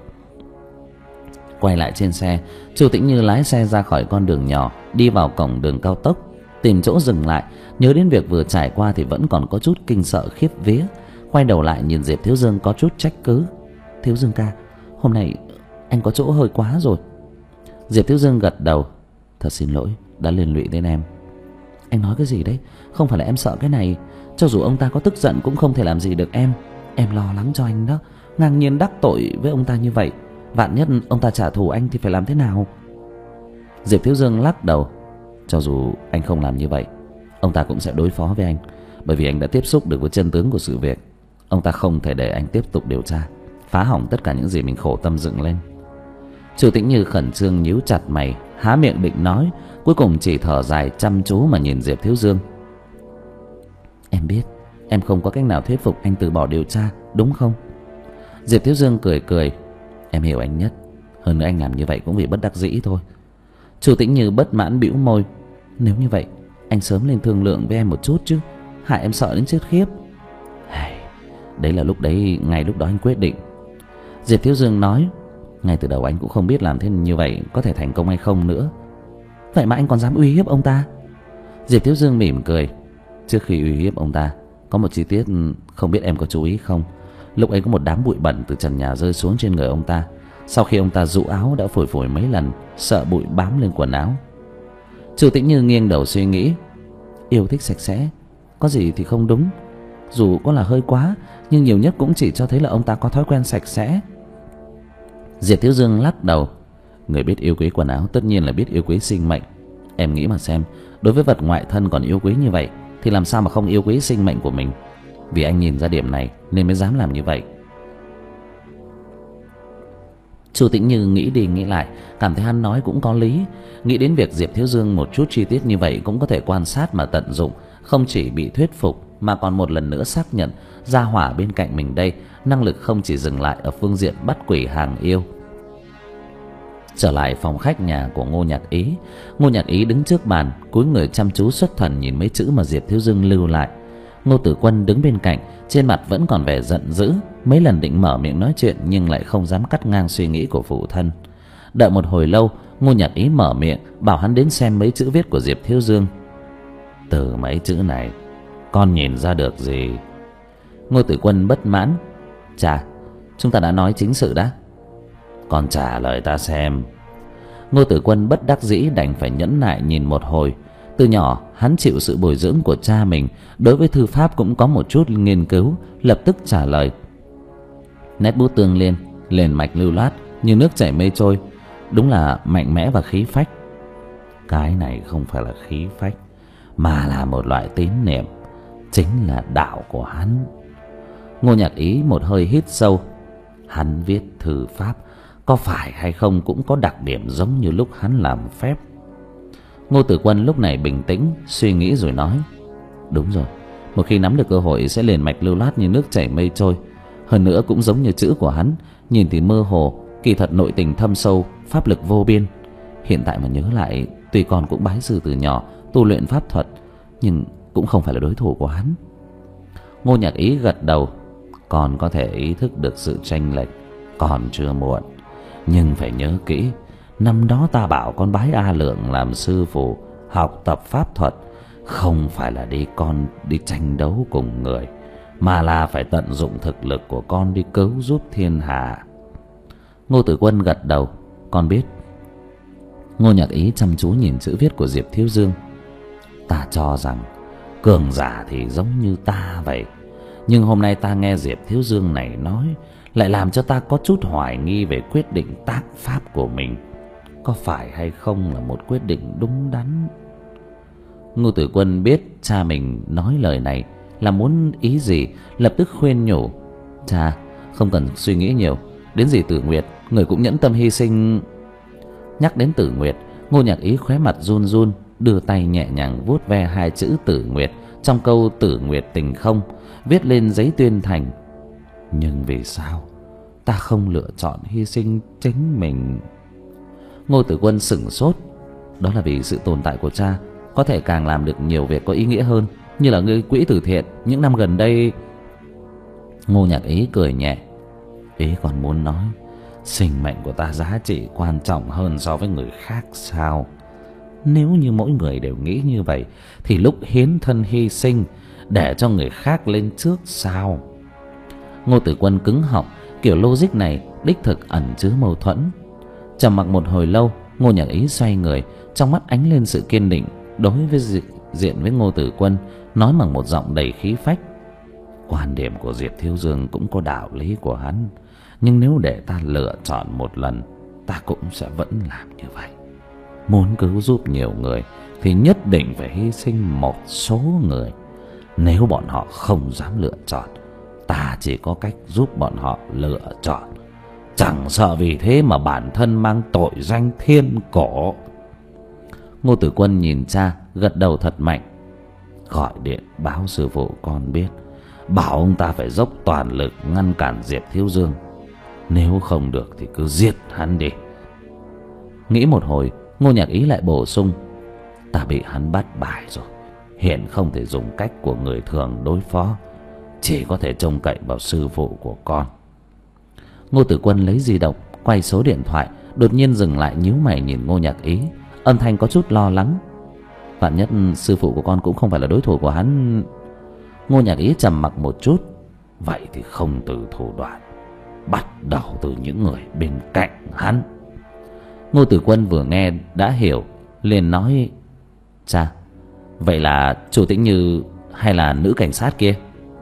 Quay lại trên xe, Chu Tĩnh Như lái xe ra khỏi con đường nhỏ, đi vào cổng đường cao tốc, tìm chỗ dừng lại. Nhớ đến việc vừa trải qua thì vẫn còn có chút kinh sợ khiếp vía. Quay đầu lại nhìn Diệp Thiếu Dương có chút trách cứ: Thiếu Dương ca, hôm nay anh có chỗ hơi quá rồi. Diệp Thiếu Dương gật đầu: Thật xin lỗi, đã liên lụy đến em. Anh nói cái gì đấy? Không phải là em sợ cái này. Cho dù ông ta có tức giận cũng không thể làm gì được em. Em lo lắng cho anh đó. Ngang nhiên đắc tội với ông ta như vậy, vạn nhất ông ta trả thù anh thì phải làm thế nào? Diệp Thiếu Dương lắc đầu: Cho dù anh không làm như vậy, ông ta cũng sẽ đối phó với anh. Bởi vì anh đã tiếp xúc được với chân tướng của sự việc. Ông ta không thể để anh tiếp tục điều tra, phá hỏng tất cả những gì mình khổ tâm dựng lên. Chu Tĩnh Như khẩn trương nhíu chặt mày, há miệng định nói, cuối cùng chỉ thở dài chăm chú mà nhìn Diệp Thiếu Dương. Em biết em không có cách nào thuyết phục anh từ bỏ điều tra, đúng không? Diệp Thiếu Dương cười cười: Em hiểu anh nhất. Hơn nữa anh làm như vậy cũng vì bất đắc dĩ thôi. Chu Tĩnh Như bất mãn bĩu môi: Nếu như vậy anh sớm lên thương lượng với em một chút chứ, hại em sợ đến chết khiếp. Đấy là lúc đấy, ngay lúc đó anh quyết định. Diệp Thiếu Dương nói: Ngay từ đầu anh cũng không biết làm thế như vậy có thể thành công hay không nữa. Vậy mà anh còn dám uy hiếp ông ta? Diệp Thiếu Dương mỉm cười: Trước khi uy hiếp ông ta, có một chi tiết không biết em có chú ý không. Lúc ấy có một đám bụi bẩn từ trần nhà rơi xuống trên người ông ta. Sau khi ông ta rũ áo đã phủi phủi mấy lần, sợ bụi bám lên quần áo. Chu Tĩnh Như nghiêng đầu suy nghĩ: Yêu thích sạch sẽ, có gì thì không đúng. Dù có là hơi quá, nhưng nhiều nhất cũng chỉ cho thấy là ông ta có thói quen sạch sẽ. Diệp Thiếu Dương lắc đầu: Người biết yêu quý quần áo tất nhiên là biết yêu quý sinh mệnh. Em nghĩ mà xem, đối với vật ngoại thân còn yêu quý như vậy, thì làm sao mà không yêu quý sinh mệnh của mình. Vì anh nhìn ra điểm này nên mới dám làm như vậy. Chu Tĩnh Như nghĩ đi nghĩ lại, cảm thấy hắn nói cũng có lý. Nghĩ đến việc Diệp Thiếu Dương một chút chi tiết như vậy cũng có thể quan sát mà tận dụng, không chỉ bị thuyết phục mà còn một lần nữa xác nhận gia hỏa bên cạnh mình đây năng lực không chỉ dừng lại ở phương diện bắt quỷ hàng yêu. Trở lại phòng khách nhà của Ngô Nhạc Ý, Ngô Nhạc Ý đứng trước bàn, cúi người chăm chú xuất thần nhìn mấy chữ mà Diệp Thiếu Dương lưu lại. Ngô Tử Quân đứng bên cạnh, trên mặt vẫn còn vẻ giận dữ, mấy lần định mở miệng nói chuyện nhưng lại không dám cắt ngang suy nghĩ của phụ thân. Đợi một hồi lâu, Ngô Nhạc Ý mở miệng bảo hắn đến xem mấy chữ viết của Diệp Thiếu Dương. Từ mấy chữ này con nhìn ra được gì? Ngô Tử Quân bất mãn: Chà, chúng ta đã nói chính sự đã. Con trả lời ta xem. Ngô Tử Quân bất đắc dĩ đành phải nhẫn nại nhìn một hồi. Từ nhỏ hắn chịu sự bồi dưỡng của cha mình, đối với thư pháp cũng có một chút nghiên cứu, lập tức trả lời: Nét bút tương liên, liền mạch lưu loát như nước chảy mây trôi, đúng là mạnh mẽ và khí phách. Cái này không phải là khí phách, mà là một loại tín niệm, chính là đạo của hắn. Ngô Nhạc Ý một hơi hít sâu. Hắn viết thư pháp có phải hay không cũng có đặc điểm giống như lúc hắn làm phép. Ngô Tử Quân lúc này bình tĩnh suy nghĩ rồi nói: Đúng rồi, một khi nắm được cơ hội sẽ liền mạch lưu loát như nước chảy mây trôi. Hơn nữa cũng giống như chữ của hắn, nhìn thì mơ hồ, kỳ thật nội tình thâm sâu, pháp lực vô biên. Hiện tại mà nhớ lại, tuy con cũng bái sư từ nhỏ, tu luyện pháp thuật, nhưng cũng không phải là đối thủ của hắn. Ngô Nhạc Ý gật đầu: Con có thể ý thức được sự chênh lệch, còn chưa muộn. Nhưng phải nhớ kỹ, năm đó ta bảo con bái A Lượng làm sư phụ, học tập pháp thuật, không phải là đi con đi tranh đấu cùng người, mà là phải tận dụng thực lực của con đi cứu giúp thiên hạ. Ngô Tử Quân gật đầu: Con biết. Ngô Nhạc Ý chăm chú nhìn chữ viết của Diệp Thiếu Dương: Ta cho rằng cường giả thì giống như ta vậy, Nhưng hôm nay ta nghe Diệp Thiếu Dương này nói, lại làm cho ta có chút hoài nghi về quyết định tác pháp của mình. Có phải hay không là một quyết định đúng đắn? Ngô Tử Quân biết cha mình nói lời này là muốn ý gì, lập tức khuyên nhủ: cha, không cần suy nghĩ nhiều. Đến dì Tử Nguyệt, người cũng nhẫn tâm hy sinh. Nhắc đến Tử Nguyệt, Ngô Nhạc Ý khóe mặt run run, đưa tay nhẹ nhàng vuốt ve hai chữ Tử Nguyệt trong câu Tử Nguyệt tình không, viết lên giấy tuyên thành. Nhưng vì sao ta không lựa chọn hy sinh chính mình? Ngô Tử Quân sửng sốt. Đó là vì sự tồn tại của cha có thể càng làm được nhiều việc có ý nghĩa hơn, như là người quỹ từ thiện những năm gần đây. Ngô Nhạc Ý cười nhẹ. Ý còn muốn nói sinh mệnh của ta giá trị quan trọng hơn so với người khác sao? Nếu như mỗi người đều nghĩ như vậy thì lúc hiến thân hy sinh để cho người khác lên trước sao? Ngô Tử Quân cứng họng. Kiểu logic này đích thực ẩn chứa mâu thuẫn. Trầm mặc một hồi lâu, Ngô Nhạc Ý xoay người, trong mắt ánh lên sự kiên định. Đối với dị, diện với Ngô Tử Quân, nói bằng một giọng đầy khí phách: quan điểm của Diệp Thiếu Dương cũng có đạo lý của hắn, nhưng nếu để ta lựa chọn một lần, ta cũng sẽ vẫn làm như vậy. Muốn cứu giúp nhiều người thì nhất định phải hy sinh một số người. Nếu bọn họ không dám lựa chọn, ta chỉ có cách giúp bọn họ lựa chọn, chẳng sợ vì thế mà bản thân mang tội danh thiên cổ. Ngô Tử Quân nhìn cha, gật đầu thật mạnh. Gọi điện báo sư phụ con biết, bảo ông ta phải dốc toàn lực ngăn cản Diệp Thiếu Dương. Nếu không được thì cứ giết hắn đi. Nghĩ một hồi, Ngô Nhạc Ý lại bổ sung: ta bị hắn bắt bài rồi, hiện không thể dùng cách của người thường đối phó, chỉ có thể trông cậy vào sư phụ của con. Ngô Tử Quân lấy di động, quay số điện thoại, đột nhiên dừng lại, nhíu mày nhìn Ngô Nhạc Ý, âm thanh có chút lo lắng. Vạn nhất sư phụ của con cũng không phải là đối thủ của hắn. Ngô Nhạc Ý trầm mặc một chút. Vậy thì không từ thủ đoạn, bắt đầu từ những người bên cạnh hắn. Ngô Tử Quân vừa nghe đã hiểu, liền nói: cha, vậy là Chu Tĩnh Như hay là nữ cảnh sát kia?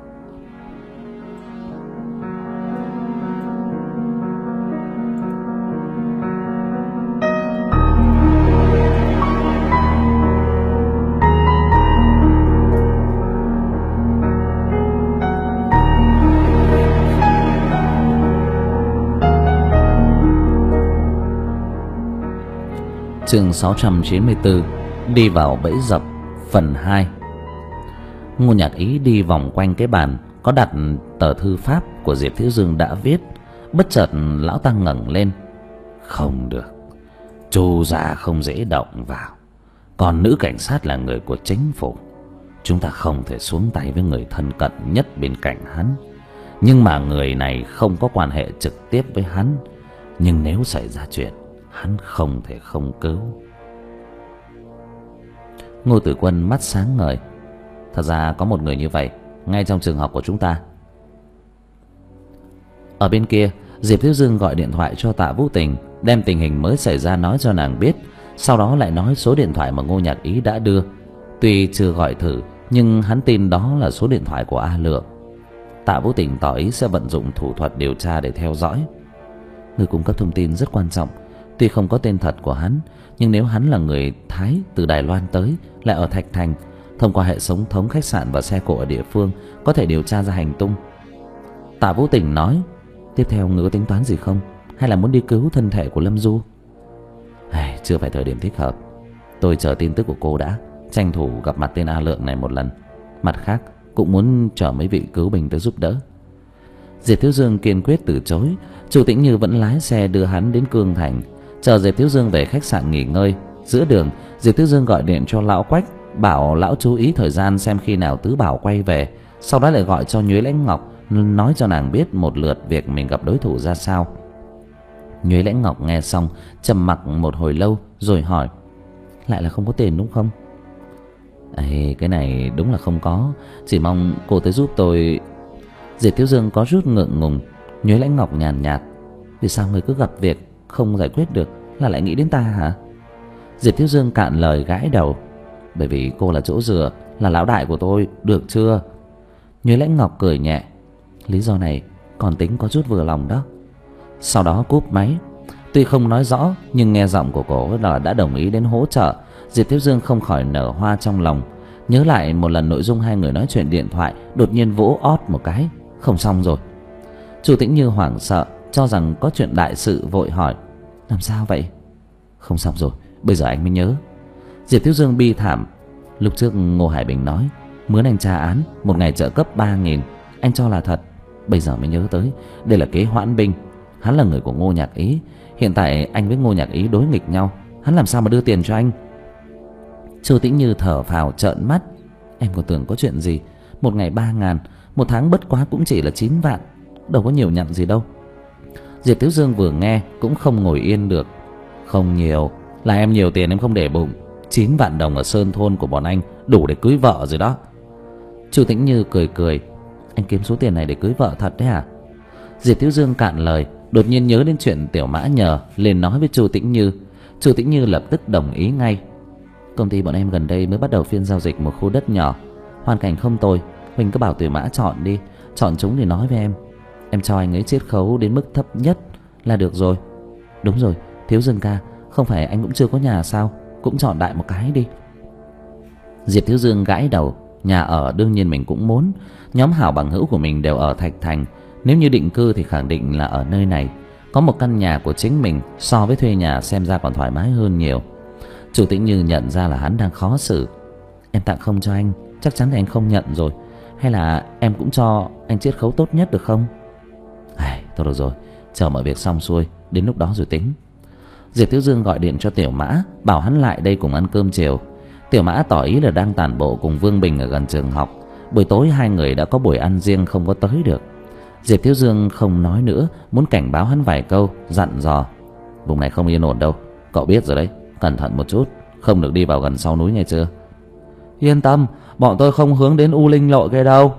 Chương sáu trăm chín mươi tư. Đi vào bẫy dập, phần hai. Ngô Nhạc Ý đi vòng quanh cái bàn có đặt tờ thư pháp của Diệp Thiếu Dương đã viết. Bất chợt lão ta ngẩng lên: không được, Chu gia không dễ động vào, còn nữ cảnh sát là người của chính phủ, chúng ta không thể xuống tay với người thân cận nhất bên cạnh hắn. Nhưng mà người này không có quan hệ trực tiếp với hắn, nhưng nếu xảy ra chuyện, hắn không thể không cứu. Ngô Tử Quân mắt sáng ngời. Thật ra có một người như vậy ngay trong trường học của chúng ta. Ở bên kia, Diệp Thiếu Dương gọi điện thoại cho Tạ Vũ Tình, đem tình hình mới xảy ra nói cho nàng biết. Sau đó lại nói số điện thoại mà Ngô Nhạc Ý đã đưa. Tuy chưa gọi thử, nhưng hắn tin đó là số điện thoại của A Lượng. Tạ Vũ Tình tỏ ý sẽ vận dụng thủ thuật điều tra để theo dõi. Người cung cấp thông tin rất quan trọng. Tuy không có tên thật của hắn, nhưng nếu hắn là người Thái từ Đài Loan tới, lại ở Thạch Thành, thông qua hệ thống thống khách sạn và xe cộ ở địa phương, có thể điều tra ra hành tung. Tạ Vũ Tình nói: tiếp theo người có tính toán gì không? Hay là muốn đi cứu thân thể của Lâm Du? Ai, chưa phải thời điểm thích hợp. Tôi chờ tin tức của cô đã, tranh thủ gặp mặt tên A Lượng này một lần. Mặt khác cũng muốn chờ mấy vị cứu bình tới giúp đỡ. Diệp Thiếu Dương kiên quyết từ chối. Chu Tĩnh Như vẫn lái xe đưa hắn đến Cương Thành, chờ Diệp Thiếu Dương về khách sạn nghỉ ngơi. Giữa đường, Diệp Thiếu Dương gọi điện cho lão Quách, bảo lão chú ý thời gian xem khi nào Tứ Bảo quay về. Sau đó lại gọi cho Nhuế Lãnh Ngọc, nói cho nàng biết một lượt việc mình gặp đối thủ ra sao. Nhuế Lãnh Ngọc nghe xong trầm mặc một hồi lâu rồi hỏi: lại là không có tiền đúng không? Ê, cái này đúng là không có, chỉ mong cô tới giúp tôi. Diệp Thiếu Dương có chút ngượng ngùng. Nhuế Lãnh Ngọc nhàn nhạt: vì sao người cứ gặp việc không giải quyết được là lại nghĩ đến ta hả? Diệp Thiếu Dương cạn lời gãi đầu: bởi vì cô là chỗ dựa, là lão đại của tôi, được chưa? Nhuế Lãnh Ngọc cười nhẹ. Lý do này còn tính có chút vừa lòng đó. Sau đó cúp máy. Tuy không nói rõ nhưng nghe giọng của cổ là đã đồng ý đến hỗ trợ. Diệp Thiếu Dương không khỏi nở hoa trong lòng. Nhớ lại một lần nội dung hai người nói chuyện điện thoại, đột nhiên vỗ ót một cái. Không xong rồi. Chu Tĩnh Như hoảng sợ, cho rằng có chuyện đại sự, vội hỏi: làm sao vậy? Không xong rồi, bây giờ anh mới nhớ. Diệp Thiếu Dương bi thảm. Lúc trước Ngô Hải Bình nói mướn anh tra án, một ngày trợ cấp ba nghìn, anh cho là thật. Bây giờ mới nhớ tới đây là kế hoãn binh. Hắn là người của Ngô Nhạc Ý. Hiện tại anh với Ngô Nhạc Ý đối nghịch nhau, hắn làm sao mà đưa tiền cho anh? Chu Tĩnh Như thở phào trợn mắt. Em còn tưởng có chuyện gì. Một ngày ba ngàn, một tháng bất quá cũng chỉ là chín vạn, đâu có nhiều nhặn gì đâu. Diệp Thiếu Dương vừa nghe cũng không ngồi yên được. Không nhiều, là em nhiều tiền em không để bụng. Chín vạn đồng ở Sơn Thôn của bọn anh đủ để cưới vợ rồi đó. Chu Tĩnh Như cười cười. Anh kiếm số tiền này để cưới vợ thật đấy à? Diệp Thiếu Dương cạn lời, đột nhiên nhớ đến chuyện Tiểu Mã nhờ, liền nói với Chu Tĩnh Như. Chu Tĩnh Như lập tức đồng ý ngay. Công ty bọn em gần đây mới bắt đầu phiên giao dịch một khu đất nhỏ, hoàn cảnh không tồi. Huỳnh cứ bảo Tiểu Mã chọn đi, chọn chúng thì nói với em. Em cho anh ấy chiết khấu đến mức thấp nhất là được rồi. Đúng rồi, Thiếu Dương ca, không phải anh cũng chưa có nhà sao? Cũng chọn đại một cái đi. Diệp Thiếu Dương gãi đầu. Nhà ở đương nhiên mình cũng muốn. Nhóm hảo bằng hữu của mình đều ở Thạch Thành. Nếu như định cư thì khẳng định là ở nơi này. Có một căn nhà của chính mình so với thuê nhà xem ra còn thoải mái hơn nhiều. Chủ Tĩnh Như nhận ra là hắn đang khó xử. Em tặng không cho anh, chắc chắn là anh không nhận rồi. Hay là em cũng cho anh chiết khấu tốt nhất được không? Ai, thôi được rồi, chờ mọi việc xong xuôi, đến lúc đó rồi tính. Diệp Thiếu Dương gọi điện cho Tiểu Mã, bảo hắn lại đây cùng ăn cơm chiều. Tiểu Mã tỏ ý là đang tản bộ cùng Vương Bình ở gần trường học. Buổi tối hai người đã có buổi ăn riêng, không có tới được. Diệp Thiếu Dương không nói nữa, muốn cảnh báo hắn vài câu, dặn dò. Vùng này không yên ổn đâu, cậu biết rồi đấy, cẩn thận một chút, không được đi vào gần sau núi nghe chưa? Yên tâm, bọn tôi không hướng đến U Linh Lộ kia đâu.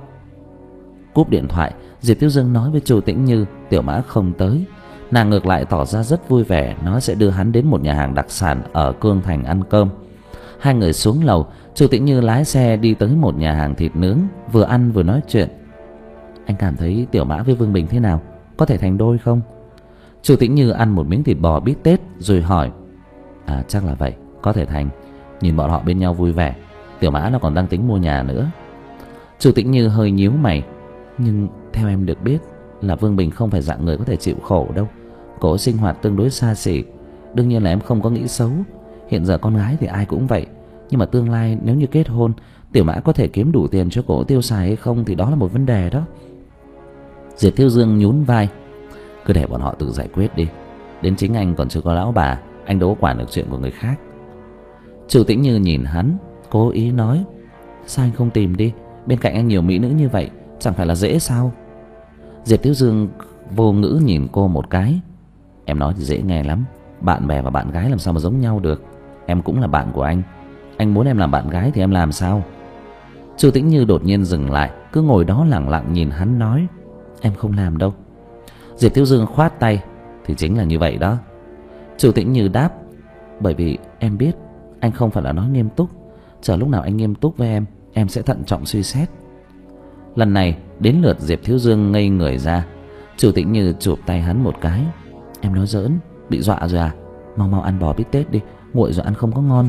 Cúp điện thoại, Diệp Thiếu Dương nói với Chu Tĩnh Như Tiểu Mã không tới. Nàng ngược lại tỏ ra rất vui vẻ, nói sẽ đưa hắn đến một nhà hàng đặc sản ở Cương Thành ăn cơm. Hai người xuống lầu, Chu Tĩnh Như lái xe đi tới một nhà hàng thịt nướng, vừa ăn vừa nói chuyện. Anh cảm thấy Tiểu Mã với Vương Bình thế nào? Có thể thành đôi không? Chu Tĩnh Như ăn một miếng thịt bò bít tết rồi hỏi. À chắc là vậy, có thể thành. Nhìn bọn họ bên nhau vui vẻ. Tiểu Mã nó còn đang tính mua nhà nữa. Chu Tĩnh Như hơi nhíu mày. Nhưng theo em được biết là Vương Bình không phải dạng người có thể chịu khổ đâu. Cổ sinh hoạt tương đối xa xỉ. Đương nhiên là em không có nghĩ xấu. Hiện giờ con gái thì ai cũng vậy. Nhưng mà tương lai nếu như kết hôn, Tiểu Mã có thể kiếm đủ tiền cho cổ tiêu xài hay không thì đó là một vấn đề đó. Diệp Thiếu Dương nhún vai. Cứ để bọn họ tự giải quyết đi. Đến chính anh còn chưa có lão bà, anh đâu có quản được chuyện của người khác. Chu Tĩnh Như nhìn hắn, cố ý nói. Sao anh không tìm đi? Bên cạnh anh nhiều mỹ nữ như vậy, chẳng phải là dễ sao? Diệp Thiếu Dương vô ngữ nhìn cô một cái. Em nói thì dễ nghe lắm. Bạn bè và bạn gái làm sao mà giống nhau được? Em cũng là bạn của anh. Anh muốn em làm bạn gái thì em làm sao? Chu Tĩnh Như đột nhiên dừng lại, cứ ngồi đó lẳng lặng nhìn hắn nói. Em không làm đâu. Diệp Thiếu Dương khoát tay. Thì chính là như vậy đó. Chu Tĩnh Như đáp. Bởi vì em biết anh không phải là nói nghiêm túc. Chờ lúc nào anh nghiêm túc với em, em sẽ thận trọng suy xét. Lần này đến lượt Diệp Thiếu Dương ngây người ra. Chu Tĩnh Như chụp tay hắn một cái. Em nói giỡn, bị dọa rồi à? Mau mau ăn bò bít tết đi, nguội rồi ăn không có ngon.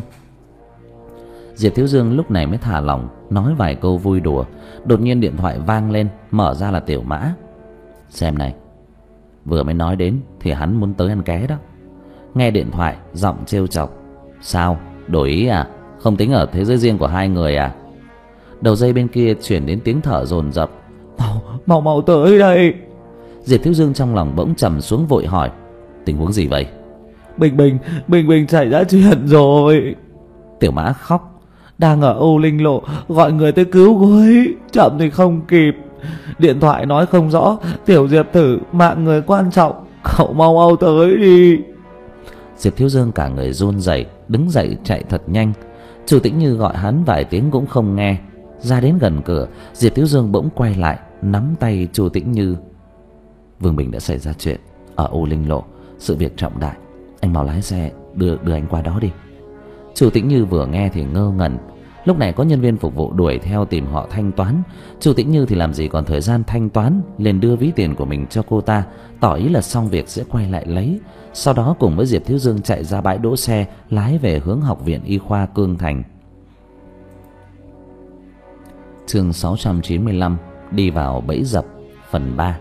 Diệp Thiếu Dương lúc này mới thả lỏng, nói vài câu vui đùa. Đột nhiên điện thoại vang lên, mở ra là Tiểu Mã. Xem này, vừa mới nói đến thì hắn muốn tới ăn ké đó. Nghe điện thoại, giọng trêu chọc. Sao, đổi ý à? Không tính ở thế giới riêng của hai người à? Đầu dây bên kia chuyển đến tiếng thở dồn dập. Mau, mau mau tới đây. Diệp Thiếu Dương trong lòng bỗng trầm xuống, vội hỏi. Tình huống gì vậy? Bình Bình, Bình Bình xảy ra chuyện rồi. Tiểu Mã khóc. Đang ở U Linh Lộ, gọi người tới cứu cô ấy, chậm thì không kịp. Điện thoại nói không rõ. Tiểu Diệp Tử, mạng người quan trọng, cậu mau mau tới đi. Diệp Thiếu Dương cả người run rẩy, đứng dậy chạy thật nhanh. Chu Tĩnh Như gọi hắn vài tiếng cũng không nghe. Ra đến gần cửa, Diệp Thiếu Dương bỗng quay lại, nắm tay Chu Tĩnh Như. Vương Bình đã xảy ra chuyện ở U Linh Lộ, sự việc trọng đại. Anh mau lái xe đưa đưa anh qua đó đi. Chu Tĩnh Như vừa nghe thì ngơ ngẩn. Lúc này có nhân viên phục vụ đuổi theo tìm họ thanh toán. Chu Tĩnh Như thì làm gì còn thời gian thanh toán, liền đưa ví tiền của mình cho cô ta, tỏ ý là xong việc sẽ quay lại lấy. Sau đó cùng với Diệp Thiếu Dương chạy ra bãi đỗ xe, lái về hướng Học viện Y khoa Cương Thành. Chương sáu trăm chín mươi lăm, đi vào bẫy dập, phần ba.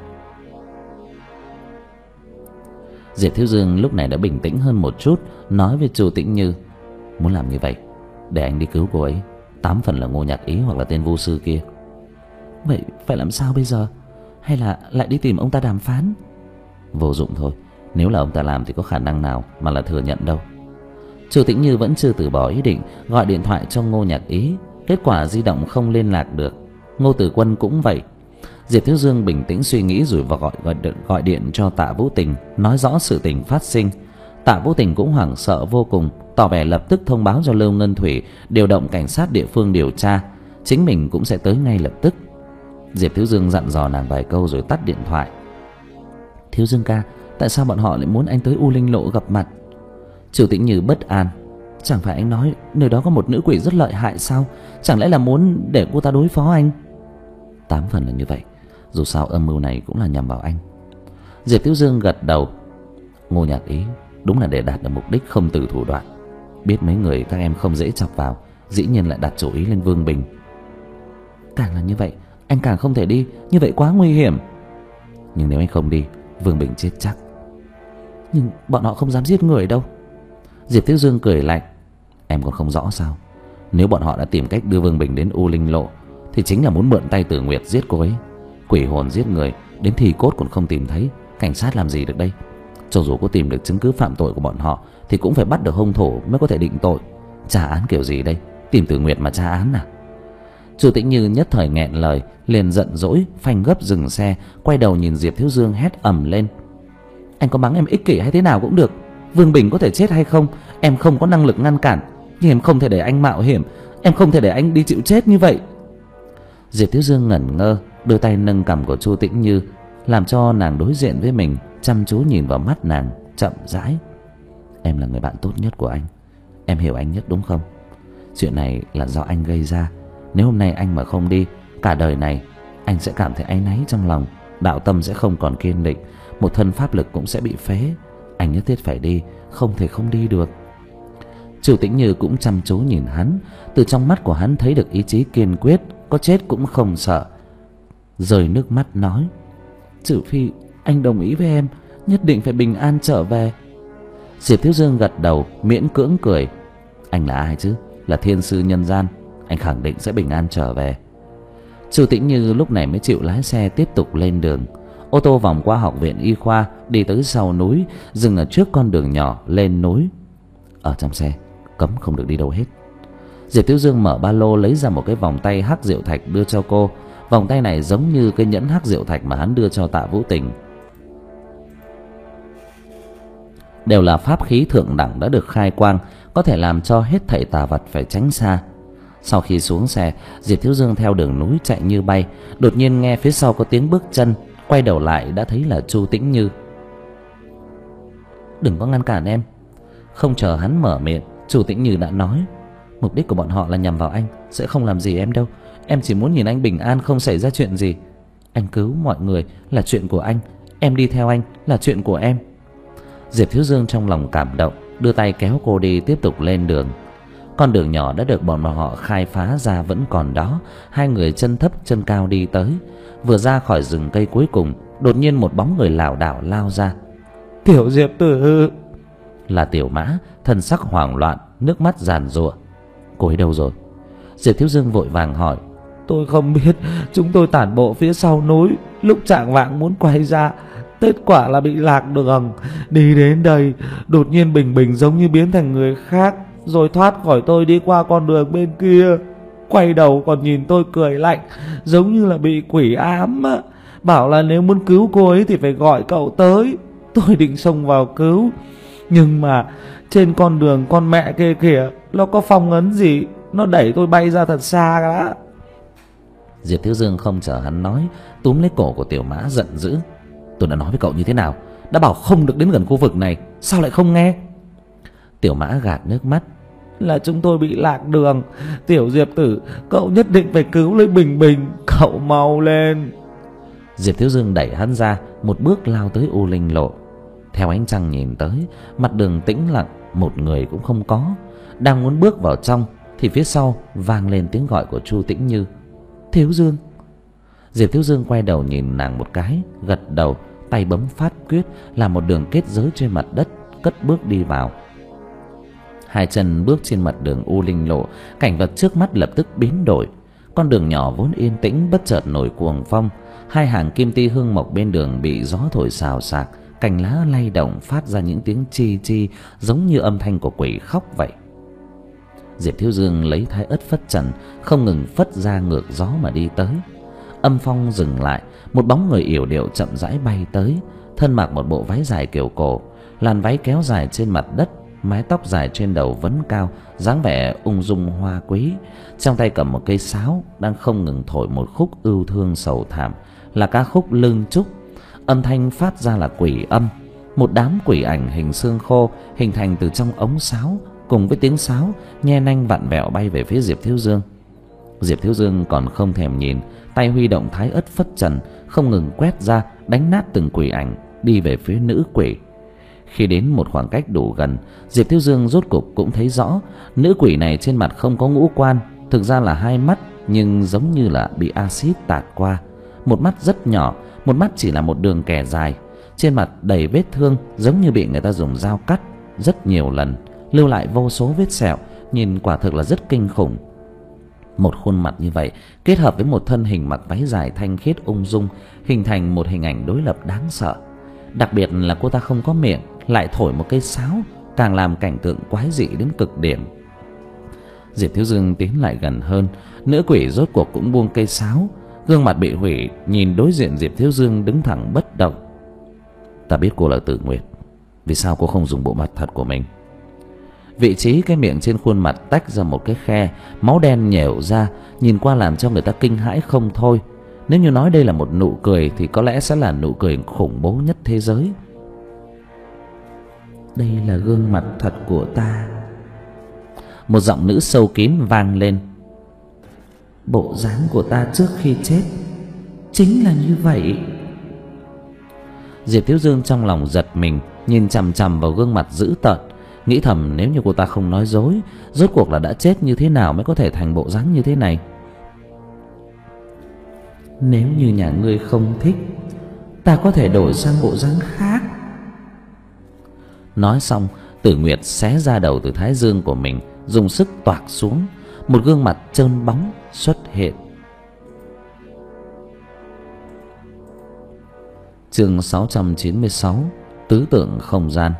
Diệp Thiếu Dương lúc này đã bình tĩnh hơn một chút, nói với Chu Tĩnh Như: muốn làm như vậy để anh đi cứu cô ấy, tám phần là Ngô Nhạc Ý hoặc là tên vô sư kia. Vậy phải làm sao bây giờ? Hay là lại đi tìm ông ta đàm phán? Vô dụng thôi, nếu là ông ta làm thì có khả năng nào mà là thừa nhận đâu. Chu Tĩnh Như vẫn chưa từ bỏ ý định, gọi điện thoại cho Ngô Nhạc Ý. Kết quả di động không liên lạc được. Ngô Tử Quân cũng vậy. Diệp Thiếu Dương bình tĩnh suy nghĩ rồi vào gọi, gọi gọi điện cho Tạ Vũ Tình, nói rõ sự tình phát sinh. Tạ Vũ Tình cũng hoảng sợ vô cùng, tỏ vẻ lập tức thông báo cho Lưu Ngân Thủy điều động cảnh sát địa phương điều tra, chính mình cũng sẽ tới ngay lập tức. Diệp Thiếu Dương dặn dò nàng vài câu rồi tắt điện thoại. Thiếu Dương ca, tại sao bọn họ lại muốn anh tới U Linh Lộ gặp mặt? Chu Tĩnh Như bất an. Chẳng phải anh nói nơi đó có một nữ quỷ rất lợi hại sao? Chẳng lẽ là muốn để cô ta đối phó anh? Tám phần là như vậy. Dù sao âm mưu này cũng là nhằm vào anh. Diệp Thiếu Dương gật đầu. Ngô Nhạc Ý đúng là để đạt được mục đích không từ thủ đoạn. Biết mấy người các em không dễ chọc vào, dĩ nhiên lại đặt chủ ý lên Vương Bình. Càng là như vậy, anh càng không thể đi, như vậy quá nguy hiểm. Nhưng nếu anh không đi, Vương Bình chết chắc. Nhưng bọn họ không dám giết người đâu. Diệp Thiếu Dương cười lạnh. Em còn không rõ sao? Nếu bọn họ đã tìm cách đưa Vương Bình đến U Linh Lộ thì chính là muốn mượn tay Tử Nguyệt giết cô ấy. Quỷ hồn giết người, đến thì cốt còn không tìm thấy, cảnh sát làm gì được đây? Cho dù có tìm được chứng cứ phạm tội của bọn họ thì cũng phải bắt được hung thủ mới có thể định tội. Trả án kiểu gì đây? Tìm Tử Nguyệt mà trả án à? Chu Tĩnh Như nhất thời nghẹn lời, liền giận dỗi phanh gấp dừng xe, quay đầu nhìn Diệp Thiếu Dương hét ầm lên. Anh có mắng em ích kỷ hay thế nào cũng được, Vương Bình có thể chết hay không em không có năng lực ngăn cản, nhưng em không thể để anh mạo hiểm, em không thể để anh đi chịu chết như vậy. Diệp Thiếu Dương ngẩn ngơ, đưa tay nâng cằm của Chu Tĩnh Như, làm cho nàng đối diện với mình, chăm chú nhìn vào mắt nàng, chậm rãi. Em là người bạn tốt nhất của anh, em hiểu anh nhất đúng không? Chuyện này là do anh gây ra. Nếu hôm nay anh mà không đi, cả đời này anh sẽ cảm thấy áy náy trong lòng, đạo tâm sẽ không còn kiên định, một thân pháp lực cũng sẽ bị phế. Anh nhất thiết phải đi, không thể không đi được. Chu Tĩnh Như cũng chăm chú nhìn hắn, từ trong mắt của hắn thấy được ý chí kiên quyết, có chết cũng không sợ. Rơi nước mắt nói: trừ phi anh đồng ý với em, nhất định phải bình an trở về. Diệp Thiếu Dương gật đầu, miễn cưỡng cười. Anh là ai chứ? Là thiên sư nhân gian, anh khẳng định sẽ bình an trở về. Chu Tĩnh Như lúc này mới chịu lái xe tiếp tục lên đường. Ô tô vòng qua Học viện Y khoa, đi tới sau núi, dừng ở trước con đường nhỏ lên núi. Ở trong xe cấm không được đi đâu hết. Diệp Thiếu Dương mở ba lô lấy ra một cái vòng tay hắc diệu thạch đưa cho cô. Vòng tay này giống như cái nhẫn hắc diệu thạch mà hắn đưa cho Tạ Vũ Tình, đều là pháp khí thượng đẳng đã được khai quang, có thể làm cho hết thảy tà vật phải tránh xa. Sau khi xuống xe, Diệp Thiếu Dương theo đường núi chạy như bay, đột nhiên nghe phía sau có tiếng bước chân, quay đầu lại đã thấy là Chu Tĩnh Như. Đừng có ngăn cản em. Không chờ hắn mở miệng, Chu Tĩnh Như đã nói: mục đích của bọn họ là nhằm vào anh, sẽ không làm gì em đâu. Em chỉ muốn nhìn anh bình an, không xảy ra chuyện gì. Anh cứu mọi người là chuyện của anh, em đi theo anh là chuyện của em. Diệp Thiếu Dương trong lòng cảm động, đưa tay kéo cô đi tiếp tục lên đường. Con đường nhỏ đã được bọn họ khai phá ra vẫn còn đó. Hai người chân thấp chân cao đi tới. Vừa ra khỏi rừng cây cuối cùng, đột nhiên một bóng người lảo đảo lao ra. Tiểu Diệp Tử. Là Tiểu Mã, thân sắc hoảng loạn, nước mắt giàn giụa. Cô ấy đâu rồi? Diệp Thiếu Dương vội vàng hỏi. Tôi không biết, chúng tôi tản bộ phía sau núi, lúc chạng vạng muốn quay ra, kết quả là bị lạc đường. Đi đến đây, đột nhiên Bình Bình giống như biến thành người khác, rồi thoát khỏi tôi đi qua con đường bên kia. Quay đầu còn nhìn tôi cười lạnh, giống như là bị quỷ ám. Bảo là nếu muốn cứu cô ấy thì phải gọi cậu tới. Tôi định xông vào cứu, nhưng mà trên con đường con mẹ kia kìa, nó có phong ấn gì, nó đẩy tôi bay ra thật xa đó. Diệp Thiếu Dương không chờ hắn nói, túm lấy cổ của Tiểu Mã giận dữ. Tôi đã nói với cậu như thế nào, đã bảo không được đến gần khu vực này, sao lại không nghe? Tiểu Mã gạt nước mắt. là chúng tôi bị lạc đường. Tiểu Diệp tử, cậu nhất định phải cứu lấy Bình Bình, cậu mau lên. Diệp Thiếu Dương đẩy hắn ra, một bước lao tới U Linh Lộ. Theo ánh trăng nhìn tới, mặt đường tĩnh lặng, một người cũng không có. Đang muốn bước vào trong thì phía sau vang lên tiếng gọi của Chu Tĩnh Như. Thiếu Dương. Diệp Thiếu Dương quay đầu nhìn nàng một cái, gật đầu, tay bấm phát quyết, làm một đường kết giới trên mặt đất, cất bước đi vào. Hai chân bước trên mặt đường U Linh Lộ, cảnh vật trước mắt lập tức biến đổi. Con đường nhỏ vốn yên tĩnh bất chợt nổi cuồng phong. Hai hàng kim ti hương mộc bên đường bị gió thổi xào xạc, cành lá lay động phát ra những tiếng chi chi giống như âm thanh của quỷ khóc vậy. Diệp Thiếu Dương lấy thái ất phất trần, không ngừng phất ra ngược gió mà đi tới. Âm phong dừng lại, một bóng người yểu điệu chậm rãi bay tới, thân mặc một bộ váy dài kiểu cổ, làn váy kéo dài trên mặt đất, mái tóc dài trên đầu vấn cao, dáng vẻ ung dung hoa quý. Trong tay cầm một cây sáo, đang không ngừng thổi một khúc ưu thương sầu thảm, là ca khúc Lương Trúc. Âm thanh phát ra là quỷ âm, một đám quỷ ảnh hình xương khô hình thành từ trong ống sáo, cùng với tiếng sáo nhe nanh vặn vẹo bay về phía Diệp Thiếu Dương. Diệp Thiếu Dương còn không thèm nhìn, tay huy động thái ất phất trần, không ngừng quét ra, đánh nát từng quỷ ảnh, đi về phía nữ quỷ. Khi đến một khoảng cách đủ gần, Diệp Thiếu Dương rốt cục cũng thấy rõ, nữ quỷ này trên mặt không có ngũ quan, thực ra là hai mắt, nhưng giống như là bị axit tạt qua. Một mắt rất nhỏ, một mắt chỉ là một đường kẻ dài, trên mặt đầy vết thương giống như bị người ta dùng dao cắt rất nhiều lần, lưu lại vô số vết sẹo, nhìn quả thực là rất kinh khủng. Một khuôn mặt như vậy kết hợp với một thân hình mặc váy dài thanh khiết ung dung, hình thành một hình ảnh đối lập đáng sợ. Đặc biệt là cô ta không có miệng, lại thổi một cây sáo, càng làm cảnh tượng quái dị đến cực điểm. Diệp Thiếu Dương tiến lại gần hơn, nữ quỷ rốt cuộc cũng buông cây sáo, gương mặt bị hủy nhìn đối diện Diệp Thiếu Dương đứng thẳng bất động. Ta biết cô là Tử Nguyệt, vì sao cô không dùng bộ mặt thật của mình? Vị trí cái miệng trên khuôn mặt tách ra một cái khe, máu đen nhểu ra, nhìn qua làm cho người ta kinh hãi không thôi. Nếu như nói đây là một nụ cười thì có lẽ sẽ là nụ cười khủng bố nhất thế giới. Đây là gương mặt thật của ta. Một giọng nữ sâu kín vang lên. Bộ dáng của ta trước khi chết chính là như vậy. Diệp Thiếu Dương trong lòng giật mình, nhìn chằm chằm vào gương mặt dữ tợn, nghĩ thầm nếu như cô ta không nói dối, rốt cuộc là đã chết như thế nào mới có thể thành bộ dáng như thế này. Nếu như nhà ngươi không thích, ta có thể đổi sang bộ dáng khác. Nói xong, Tử Nguyệt xé ra đầu từ thái dương của mình, dùng sức toạc xuống, một gương mặt trơn bóng xuất hiện. Chương sáu trăm chín mươi sáu, Tứ tượng không gian.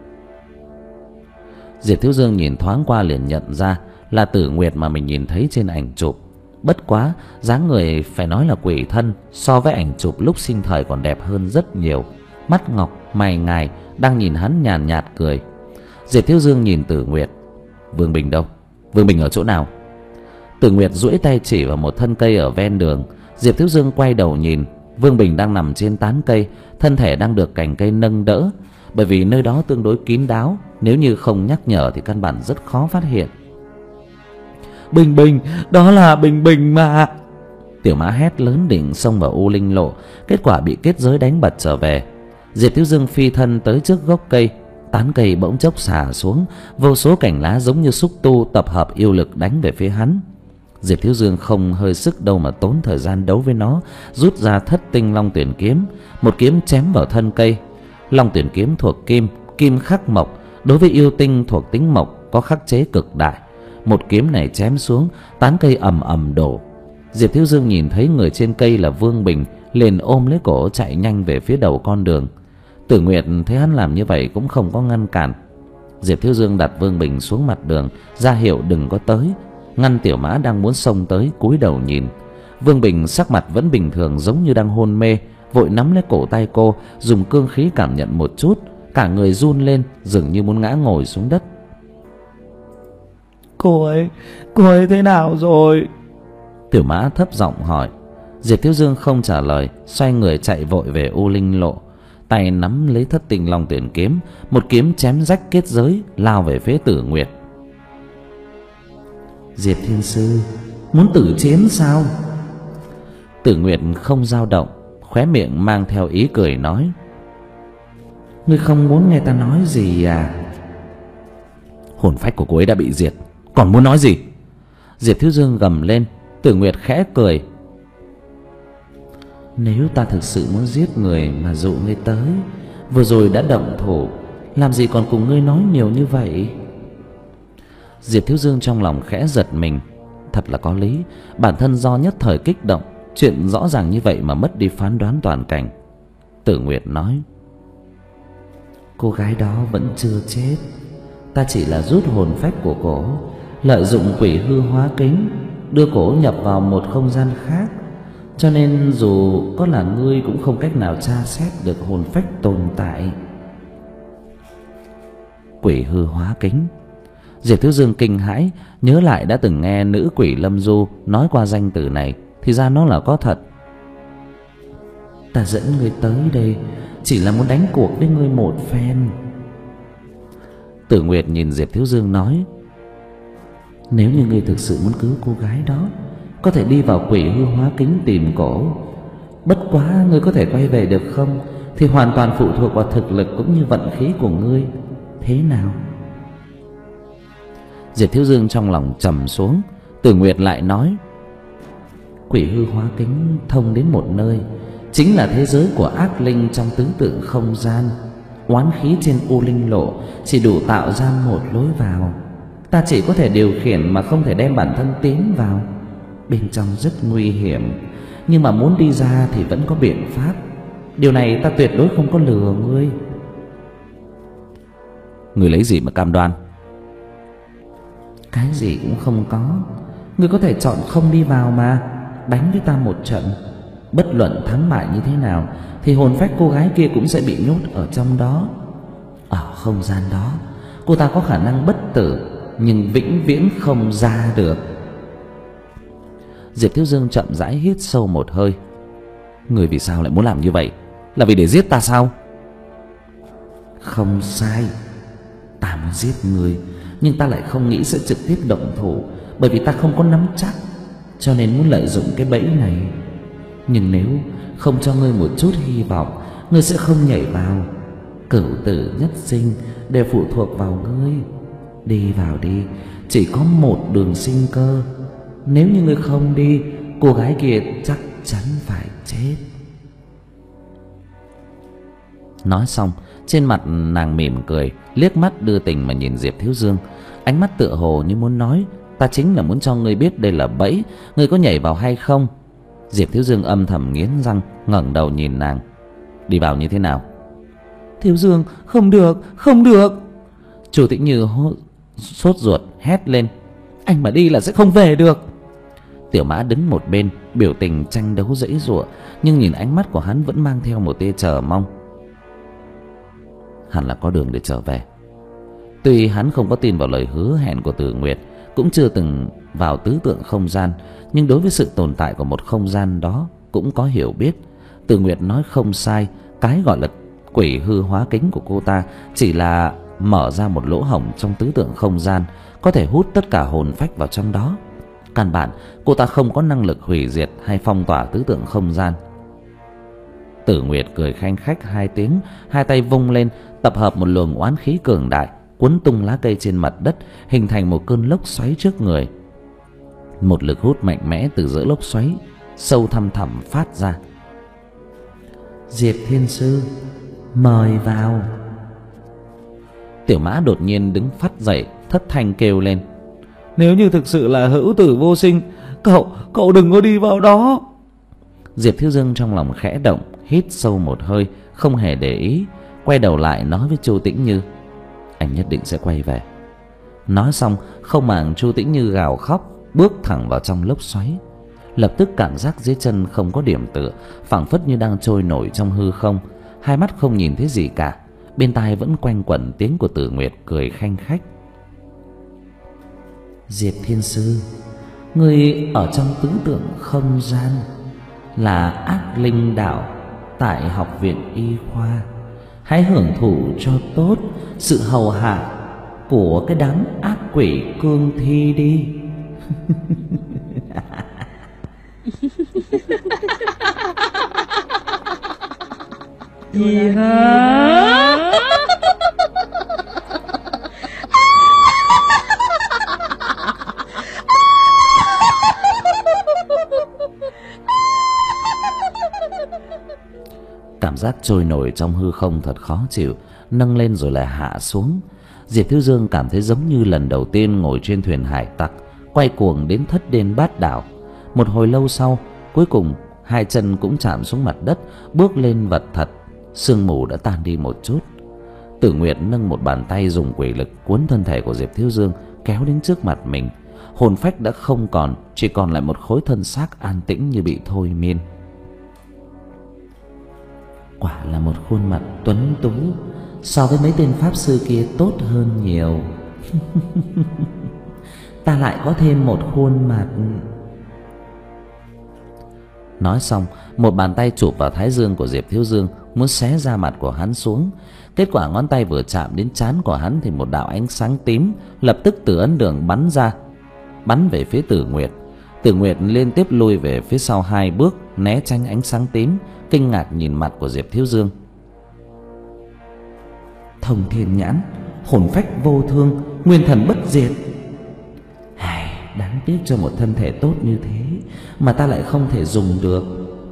Diệp Thiếu Dương nhìn thoáng qua liền nhận ra là Tử Nguyệt mà mình nhìn thấy trên ảnh chụp. Bất quá, dáng người phải nói là quỷ thân, so với ảnh chụp lúc sinh thời còn đẹp hơn rất nhiều. Mắt ngọc, mày ngài, đang nhìn hắn nhàn nhạt cười. Diệp Thiếu Dương nhìn Tử Nguyệt. Vương Bình đâu? Vương Bình ở chỗ nào? Tử Nguyệt duỗi tay chỉ vào một thân cây ở ven đường. Diệp Thiếu Dương quay đầu nhìn, Vương Bình đang nằm trên tán cây, thân thể đang được cành cây nâng đỡ. Bởi vì nơi đó tương đối kín đáo, nếu như không nhắc nhở thì căn bản rất khó phát hiện. Bình Bình, đó là Bình Bình mà. Tiểu Mã hét lớn định xông vào U Linh Lộ, kết quả bị kết giới đánh bật trở về. Diệp Thiếu Dương phi thân tới trước gốc cây, tán cây bỗng chốc xả xuống, vô số cành lá giống như xúc tu tập hợp yêu lực đánh về phía hắn. Diệp Thiếu Dương không hơi sức đâu mà tốn thời gian đấu với nó, rút ra Thất Tinh Long Tuyển Kiếm, một kiếm chém vào thân cây. Long Tuyển Kiếm thuộc kim, kim khắc mộc, đối với yêu tinh thuộc tính mộc có khắc chế cực đại. Một kiếm này chém xuống, tán cây ầm ầm đổ. Diệp Thiếu Dương nhìn thấy người trên cây là Vương Bình, liền ôm lấy cổ chạy nhanh về phía đầu con đường. Tử Nguyệt thấy hắn làm như vậy cũng không có ngăn cản. Diệp Thiếu Dương đặt Vương Bình xuống mặt đường, ra hiệu đừng có tới, ngăn Tiểu Mã đang muốn xông tới cúi đầu nhìn. Vương Bình sắc mặt vẫn bình thường, giống như đang hôn mê, vội nắm lấy cổ tay cô, dùng cương khí cảm nhận một chút, cả người run lên, dường như muốn ngã ngồi xuống đất. Cô ấy, cô ấy thế nào rồi? Tiểu Mã thấp giọng hỏi. Diệp Thiếu Dương không trả lời, xoay người chạy vội về U Linh Lộ, tay nắm lấy Thất Tinh Long Tuyển Kiếm, một kiếm chém rách kết giới, lao về phía Tử Nguyệt. Diệp Thiên Sư, muốn tử chiến sao? Tử Nguyệt không dao động, khóe miệng mang theo ý cười nói: Ngươi không muốn nghe ta nói gì à? Hồn phách của cô ấy đã bị diệt, còn muốn nói gì? Diệp Thiếu Dương gầm lên. Tử Nguyệt khẽ cười: Nếu ta thực sự muốn giết người mà dụ ngươi tới, vừa rồi đã động thủ, làm gì còn cùng ngươi nói nhiều như vậy? Diệp Thiếu Dương trong lòng khẽ giật mình. Thật là có lý, bản thân do nhất thời kích động, chuyện rõ ràng như vậy mà mất đi phán đoán toàn cảnh. Tử Nguyệt nói: Cô gái đó vẫn chưa chết. Ta chỉ là rút hồn phách của cổ, lợi dụng quỷ hư hóa kính, đưa cổ nhập vào một không gian khác. Cho nên dù có là ngươi cũng không cách nào tra xét được hồn phách tồn tại. Quỷ hư hóa kính. Diệp Thiếu Dương kinh hãi, nhớ lại đã từng nghe nữ quỷ Lâm Du nói qua danh từ này, thì ra nó là có thật. Ta dẫn ngươi tới đây chỉ là muốn đánh cuộc với ngươi một phen. Tử Nguyệt nhìn Diệp Thiếu Dương nói: Nếu như ngươi thực sự muốn cứu cô gái đó, có thể đi vào quỷ hư hóa kính tìm cổ. Bất quá ngươi có thể quay về được không thì hoàn toàn phụ thuộc vào thực lực cũng như vận khí của ngươi. Thế nào? Diệp Thiếu Dương trong lòng trầm xuống. Tử Nguyệt lại nói: Quỷ hư hóa kính thông đến một nơi, chính là thế giới của ác linh trong tứ tượng không gian. Oán khí trên U Linh Lộ chỉ đủ tạo ra một lối vào. Ta chỉ có thể điều khiển mà không thể đem bản thân tiến vào. Bên trong rất nguy hiểm, nhưng mà muốn đi ra thì vẫn có biện pháp. Điều này ta tuyệt đối không có lừa ngươi. Ngươi lấy gì mà cam đoan? Cái gì cũng không có. Ngươi có thể chọn không đi vào mà đánh với ta một trận. Bất luận thắng bại như thế nào thì hồn phách cô gái kia cũng sẽ bị nhốt ở trong đó. Ở không gian đó, cô ta có khả năng bất tử, nhưng vĩnh viễn không ra được. Diệp Thiếu Dương chậm rãi hít sâu một hơi. Người vì sao lại muốn làm như vậy? Là vì để giết ta sao? Không sai, ta muốn giết người, nhưng ta lại không nghĩ sẽ trực tiếp động thủ, bởi vì ta không có nắm chắc, cho nên muốn lợi dụng cái bẫy này. Nhưng nếu không cho ngươi một chút hy vọng, ngươi sẽ không nhảy vào. Cửu tử nhất sinh đều phụ thuộc vào ngươi. Đi vào đi, chỉ có một đường sinh cơ. Nếu như ngươi không đi, cô gái kia chắc chắn phải chết. Nói xong, trên mặt nàng mỉm cười, liếc mắt đưa tình mà nhìn Diệp Thiếu Dương. Ánh mắt tựa hồ như muốn nói: Ta chính là muốn cho ngươi biết đây là bẫy, ngươi có nhảy vào hay không? Diệp Thiếu Dương âm thầm nghiến răng, ngẩng đầu nhìn nàng. Đi vào như thế nào? Thiếu Dương, không được, không được. Chu Tĩnh Như hốt, sốt ruột hét lên: Anh mà đi là sẽ không về được. Tiểu Mã đứng một bên, biểu tình tranh đấu giãy giụa, nhưng nhìn ánh mắt của hắn vẫn mang theo một tia chờ mong. Hẳn là có đường để trở về. Tuy hắn không có tin vào lời hứa hẹn của Tử Nguyệt, cũng chưa từng vào tứ tượng không gian, nhưng đối với sự tồn tại của một không gian đó cũng có hiểu biết. Tử Nguyệt nói không sai, cái gọi là quỷ hư hóa kính của cô ta chỉ là mở ra một lỗ hổng trong tứ tượng không gian, có thể hút tất cả hồn phách vào trong đó. Căn bản cô ta không có năng lực hủy diệt hay phong tỏa tứ tượng không gian. Tử Nguyệt cười khanh khách hai tiếng, hai tay vung lên, tập hợp một luồng oán khí cường đại, cuốn tung lá cây trên mặt đất, hình thành một cơn lốc xoáy trước người. Một lực hút mạnh mẽ từ giữa lốc xoáy sâu thăm thẳm phát ra. Diệp Thiên Sư, mời vào. Tiểu Mã đột nhiên đứng phắt dậy, thất thanh kêu lên: Nếu như thực sự là hữu tử vô sinh, Cậu, cậu đừng có đi vào đó. Diệp Thiếu Dương trong lòng khẽ động, hít sâu một hơi, không hề để ý, quay đầu lại nói với Chu Tĩnh Như: Anh nhất định sẽ quay về. Nói xong, không màng Chu Tĩnh Như gào khóc, bước thẳng vào trong lốc xoáy. Lập tức cảm giác dưới chân không có điểm tựa, phảng phất như đang trôi nổi trong hư không, hai mắt không nhìn thấy gì cả. Bên tai vẫn quanh quẩn tiếng của Tử Nguyệt cười khanh khách: Diệp Thiên Sư, người ở trong tứ tượng không gian là ác linh đạo tại học viện y khoa. Hãy hưởng thụ cho tốt sự hầu hạ của cái đám ác quỷ cương thi đi. Gì hả? Cảm giác trôi nổi trong hư không thật khó chịu, nâng lên rồi lại hạ xuống. Diệp Thiếu Dương cảm thấy giống như lần đầu tiên ngồi trên thuyền hải tặc, quay cuồng đến thất điên bát đảo. Một hồi lâu sau, cuối cùng hai chân cũng chạm xuống mặt đất, bước lên vật thật. Sương mù đã tan đi một chút. Tử Nguyệt nâng một bàn tay dùng quỷ lực cuốn thân thể của Diệp Thiếu Dương kéo đến trước mặt mình. Hồn phách đã không còn, chỉ còn lại một khối thân xác an tĩnh như bị thôi miên. Quả là một khuôn mặt tuấn tú, so với mấy tên pháp sư kia tốt hơn nhiều. Ta lại có thêm một khuôn mặt. Nói xong, một bàn tay chụp vào thái dương của Diệp Thiếu Dương, muốn xé da mặt của hắn xuống. Kết quả ngón tay vừa chạm đến trán của hắn thì một đạo ánh sáng tím lập tức từ ấn đường bắn ra, bắn về phía Tử Nguyệt. Tử Nguyệt liên tiếp lùi về phía sau hai bước, né tránh ánh sáng tím, kinh ngạc nhìn mặt của Diệp Thiếu Dương. Thông thiên nhãn, hồn phách vô thương, nguyên thần bất diệt. Ai, đáng tiếc cho một thân thể tốt như thế mà ta lại không thể dùng được.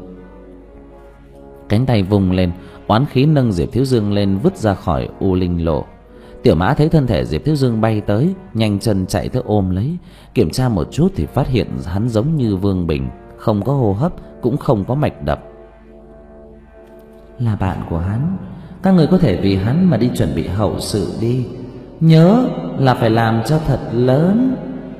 Cánh tay vùng lên, oán khí nâng Diệp Thiếu Dương lên vứt ra khỏi U Linh Lộ. Tiểu Mã thấy thân thể Diệp Thiếu Dương bay tới, nhanh chân chạy tới ôm lấy. Kiểm tra một chút thì phát hiện hắn giống như Vương Bình, không có hô hấp, cũng không có mạch đập. Là bạn của hắn, các người có thể vì hắn mà đi chuẩn bị hậu sự đi. Nhớ là phải làm cho thật lớn.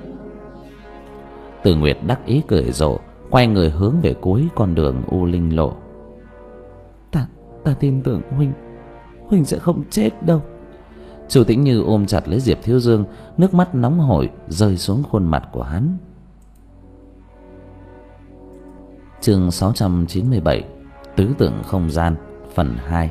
Tử Nguyệt đắc ý cười rộ, quay người hướng về cuối con đường U Linh Lộ. Ta, ta tin tưởng huynh, huynh sẽ không chết đâu. Chu Tĩnh Như ôm chặt lấy Diệp Thiếu Dương, nước mắt nóng hổi rơi xuống khuôn mặt của hắn. Chương sáu trăm chín mươi bảy, Tứ tượng không gian, phần hai.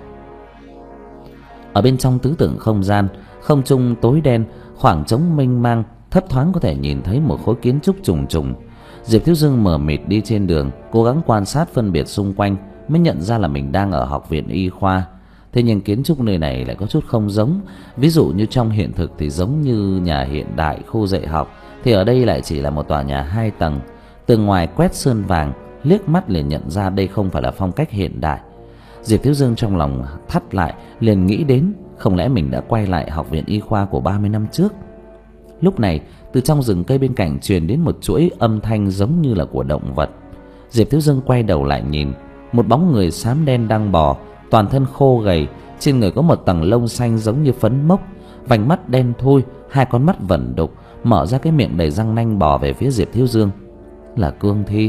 Ở bên trong tứ tượng không gian, không trung tối đen, khoảng trống mênh mang, thấp thoáng có thể nhìn thấy một khối kiến trúc trùng trùng. Diệp Thiếu Dương mờ mịt đi trên đường, cố gắng quan sát phân biệt xung quanh, mới nhận ra là mình đang ở học viện y khoa. Thế nhưng kiến trúc nơi này lại có chút không giống. Ví dụ như trong hiện thực thì giống như nhà hiện đại khu dạy học, thì ở đây lại chỉ là một tòa nhà hai tầng. Từ ngoài quét sơn vàng, liếc mắt liền nhận ra đây không phải là phong cách hiện đại. Diệp Thiếu Dương trong lòng thắt lại, liền nghĩ đến không lẽ mình đã quay lại học viện y khoa của ba mươi năm trước. Lúc này, từ trong rừng cây bên cạnh truyền đến một chuỗi âm thanh giống như là của động vật. Diệp Thiếu Dương quay đầu lại nhìn, một bóng người xám đen đang bò, toàn thân khô gầy, trên người có một tầng lông xanh giống như phấn mốc, vành mắt đen thui, hai con mắt vẩn đục, mở ra cái miệng đầy răng nanh bò về phía Diệp Thiếu Dương. Là Cương Thi.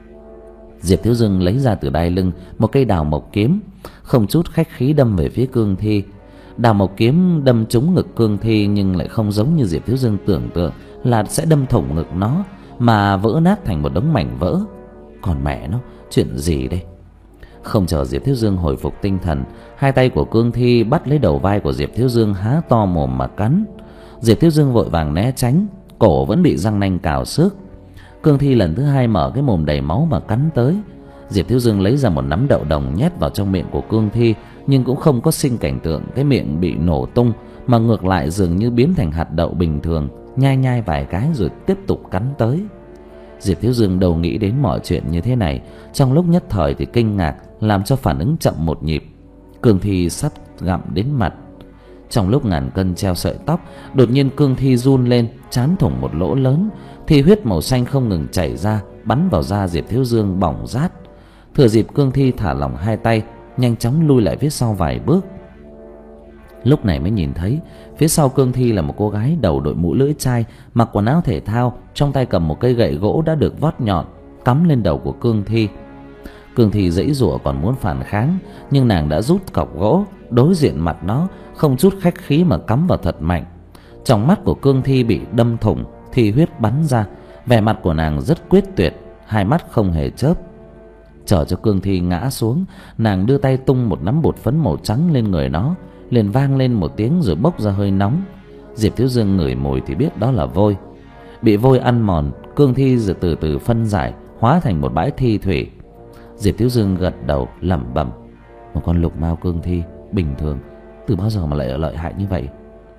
Diệp Thiếu Dương lấy ra từ đai lưng một cây đào mộc kiếm, không chút khách khí đâm về phía Cương Thi. Đào mộc kiếm đâm trúng ngực Cương Thi, nhưng lại không giống như Diệp Thiếu Dương tưởng tượng là sẽ đâm thủng ngực nó, mà vỡ nát thành một đống mảnh vỡ. Còn mẹ nó, chuyện gì đây? Không chờ Diệp Thiếu Dương hồi phục tinh thần, hai tay của Cương Thi bắt lấy đầu vai của Diệp Thiếu Dương, há to mồm mà cắn. Diệp Thiếu Dương vội vàng né tránh, cổ vẫn bị răng nanh cào xước. Cương Thi lần thứ hai mở cái mồm đầy máu mà cắn tới. Diệp Thiếu Dương lấy ra một nắm đậu đồng nhét vào trong miệng của Cương Thi, nhưng cũng không có sinh cảnh tượng cái miệng bị nổ tung, mà ngược lại dường như biến thành hạt đậu bình thường, nhai nhai vài cái rồi tiếp tục cắn tới. Diệp Thiếu Dương đâu nghĩ đến mọi chuyện như thế này, trong lúc nhất thời thì kinh ngạc làm cho phản ứng chậm một nhịp. Cương Thi sắp gặm đến mặt. Trong lúc ngàn cân treo sợi tóc, đột nhiên Cương Thi run lên, trán thủng một lỗ lớn, thì huyết màu xanh không ngừng chảy ra, bắn vào da Diệp Thiếu Dương bỏng rát. Thừa dịp Cương Thi thả lỏng hai tay, nhanh chóng lui lại phía sau vài bước. Lúc này mới nhìn thấy phía sau Cương Thi là một cô gái đầu đội mũ lưỡi chai, mặc quần áo thể thao, trong tay cầm một cây gậy gỗ đã được vót nhọn, cắm lên đầu của Cương Thi. Cương Thi giãy giụa còn muốn phản kháng, nhưng nàng đã rút cọc gỗ đối diện mặt nó, không chút khách khí mà cắm vào thật mạnh. Trong mắt của Cương Thi bị đâm thủng, thì huyết bắn ra. Vẻ mặt của nàng rất quyết tuyệt, hai mắt không hề chớp. Chờ cho Cương Thi ngã xuống, nàng đưa tay tung một nắm bột phấn màu trắng lên người nó, liền vang lên một tiếng rồi bốc ra hơi nóng. Diệp Thiếu Dương ngửi mùi thì biết đó là vôi. bị vôi ăn mòn, cương thi rồi từ từ phân giải, hóa thành một bãi thi thủy. Diệp Thiếu Dương gật đầu lẩm bẩm, một con lục mao cương thi bình thường từ bao giờ mà lại lợi hại như vậy?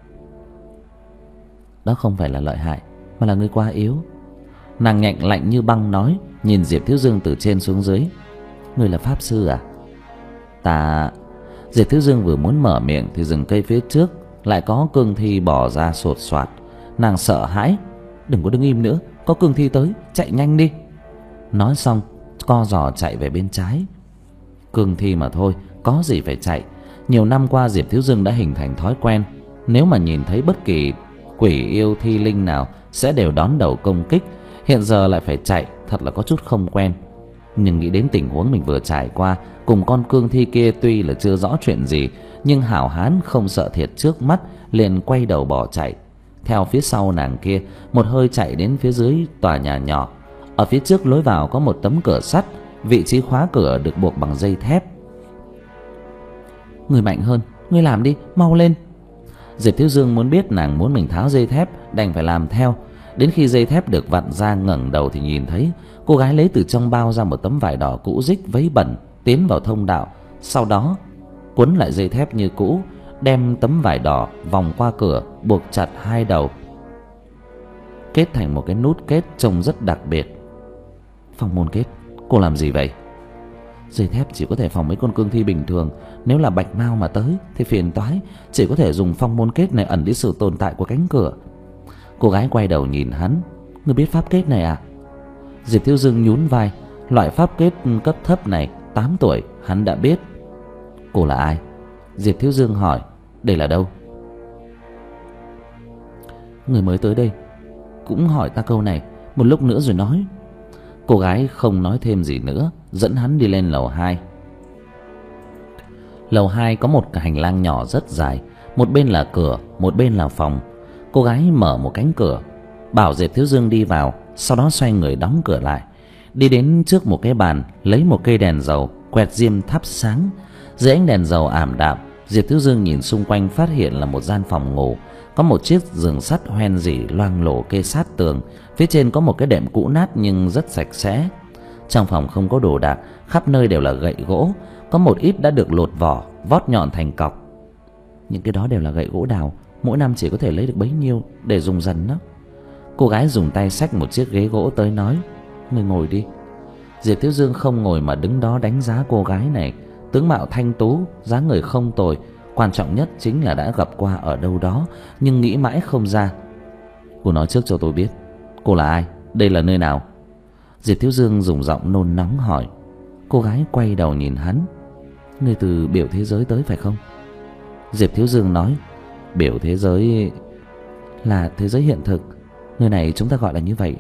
Đó không phải là lợi hại, mà là ngươi quá yếu. Nàng nhạnh lạnh như băng nói, nhìn Diệp Thiếu Dương từ trên xuống dưới. Ngươi là pháp sư à? Ta... Diệp Thiếu Dương vừa muốn mở miệng thì rừng cây phía trước lại có cương thi bò ra sột soạt. Nàng sợ hãi, đừng có đứng im nữa, có cương thi tới, chạy nhanh đi. Nói xong co giò chạy về bên trái. Cương thi mà thôi, có gì phải chạy. Nhiều năm qua Diệp Thiếu Dương đã hình thành thói quen, nếu mà nhìn thấy bất kỳ quỷ yêu thi linh nào sẽ đều đón đầu công kích. Hiện giờ lại phải chạy, thật là có chút không quen. Nhưng nghĩ đến tình huống mình vừa trải qua cùng con cương thi kia, tuy là chưa rõ chuyện gì, nhưng hảo hán không sợ thiệt trước mắt, liền quay đầu bỏ chạy. Theo phía sau nàng kia, một hơi chạy đến phía dưới tòa nhà nhỏ. Ở phía trước lối vào có một tấm cửa sắt, vị trí khóa cửa được buộc bằng dây thép. Người mạnh hơn, ngươi làm đi, mau lên. Diệp Thiếu Dương muốn biết nàng muốn mình tháo dây thép, đành phải làm theo. Đến khi dây thép được vặn ra, ngẩng đầu thì nhìn thấy cô gái lấy từ trong bao ra một tấm vải đỏ cũ rích vấy bẩn, tiến vào thông đạo. Sau đó quấn lại dây thép như cũ, đem tấm vải đỏ vòng qua cửa, buộc chặt hai đầu, kết thành một cái nút kết trông rất đặc biệt. Phong môn kết, cô làm gì vậy? Dây thép chỉ có thể phòng mấy con cương thi bình thường, nếu là bạch mao mà tới thì phiền toái, chỉ có thể dùng phong môn kết này ẩn đi sự tồn tại của cánh cửa. Cô gái quay đầu nhìn hắn, ngươi biết pháp kết này à? Diệp Thiếu Dương nhún vai, loại pháp kết cấp thấp này tám tuổi hắn đã biết. Cô là ai? Diệp Thiếu Dương hỏi. Đây là đâu? Người mới tới đây cũng hỏi ta câu này, một lúc nữa rồi nói. Cô gái không nói thêm gì nữa, dẫn hắn đi lên lầu hai. Lầu hai có một cái hành lang nhỏ rất dài, một bên là cửa, một bên là phòng. Cô gái mở một cánh cửa, bảo Diệp Thiếu Dương đi vào, sau đó xoay người đóng cửa lại. Đi đến trước một cái bàn, lấy một cây đèn dầu, quẹt diêm thắp sáng. Dưới ánh đèn dầu ảm đạm, Diệp Thiếu Dương nhìn xung quanh phát hiện là một gian phòng ngủ. Có một chiếc giường sắt hoen rỉ loang lổ kê sát tường, phía trên có một cái đệm cũ nát nhưng rất sạch sẽ. Trong phòng không có đồ đạc, khắp nơi đều là gậy gỗ, có một ít đã được lột vỏ, vót nhọn thành cọc. Những cái đó đều là gậy gỗ đào, mỗi năm chỉ có thể lấy được bấy nhiêu để dùng dần đó. Cô gái dùng tay xách một chiếc ghế gỗ tới nói, ngươi ngồi đi. Diệp Thiếu Dương không ngồi mà đứng đó đánh giá cô gái này. Tướng mạo thanh tú, dáng người không tồi, quan trọng nhất chính là đã gặp qua ở đâu đó, nhưng nghĩ mãi không ra. Cô nói trước cho tôi biết, cô là ai? Đây là nơi nào? Diệp Thiếu Dương dùng giọng nôn nóng hỏi. Cô gái quay đầu nhìn hắn. Ngươi từ biểu thế giới tới phải không? Diệp Thiếu Dương nói, biểu thế giới là thế giới hiện thực, nơi này chúng ta gọi là như vậy.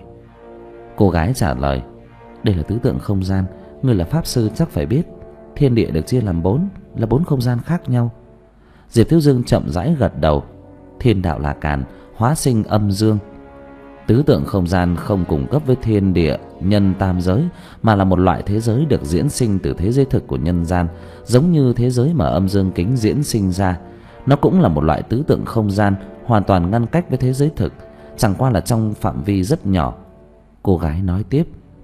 Cô gái trả lời, đây là tứ tượng không gian, ngươi là pháp sư chắc phải biết. Thiên địa được chia làm bốn, là bốn không gian khác nhau. Diệp Thiếu Dương chậm rãi gật đầu. Thiên đạo là càn, hóa sinh âm dương. Tứ tượng không gian không cùng cấp với thiên địa, nhân tam giới, mà là một loại thế giới được diễn sinh từ thế giới thực của nhân gian, giống như thế giới mà âm dương kính diễn sinh ra. Nó cũng là một loại tứ tượng không gian, hoàn toàn ngăn cách với thế giới thực, chẳng qua là trong phạm vi rất nhỏ. Cô gái nói tiếp,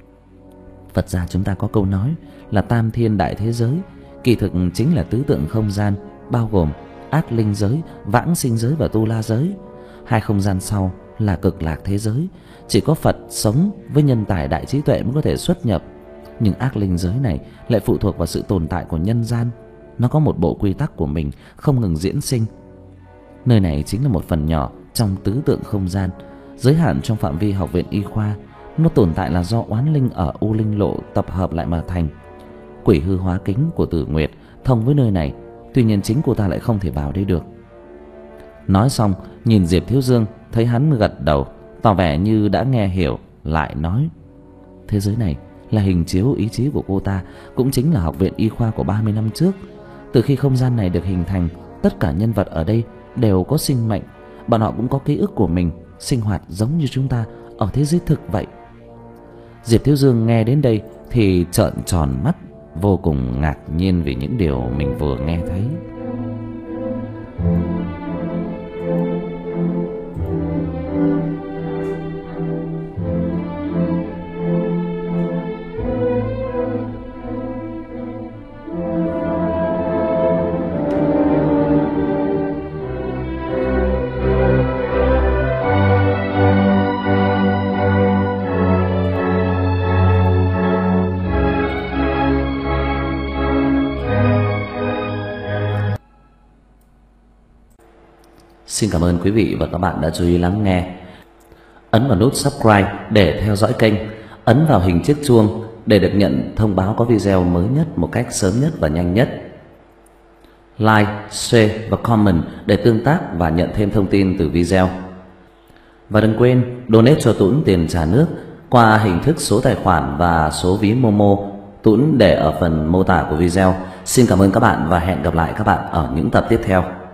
Phật gia chúng ta có câu nói là tam thiên đại thế giới, kỳ thực chính là tứ tượng không gian, bao gồm ác linh giới, vãng sinh giới và tu la giới. Hai không gian sau là cực lạc thế giới, chỉ có Phật sống với nhân tài đại trí tuệ mới có thể xuất nhập. Nhưng ác linh giới này lại phụ thuộc vào sự tồn tại của nhân gian, nó có một bộ quy tắc của mình, không ngừng diễn sinh. Nơi này chính là một phần nhỏ trong tứ tượng không gian, giới hạn trong phạm vi học viện y khoa. Nó tồn tại là do oán linh ở U Linh Lộ tập hợp lại mà thành. Quỷ hư hóa kính của Tử Nguyệt thông với nơi này, tuy nhiên chính cô ta lại không thể vào đây được. Nói xong, nhìn Diệp Thiếu Dương, thấy hắn gật đầu, tỏ vẻ như đã nghe hiểu, lại nói, thế giới này là hình chiếu ý chí của cô ta, cũng chính là học viện y khoa của ba mươi năm trước. Từ khi không gian này được hình thành, tất cả nhân vật ở đây đều có sinh mệnh, bọn họ cũng có ký ức của mình, sinh hoạt giống như chúng ta ở thế giới thực vậy. Diệp Thiếu Dương nghe đến đây thì trợn tròn mắt, vô cùng ngạc nhiên vì những điều mình vừa nghe thấy. Xin cảm ơn quý vị và các bạn đã chú ý lắng nghe. Ấn vào nút subscribe để theo dõi kênh, ấn vào hình chiếc chuông để được nhận thông báo có video mới nhất một cách sớm nhất và nhanh nhất. Like, share và comment để tương tác và nhận thêm thông tin từ video. Và đừng quên donate cho Tuấn tiền trả nước qua hình thức số tài khoản và số ví Momo, Tuấn để ở phần mô tả của video. Xin cảm ơn các bạn và hẹn gặp lại các bạn ở những tập tiếp theo.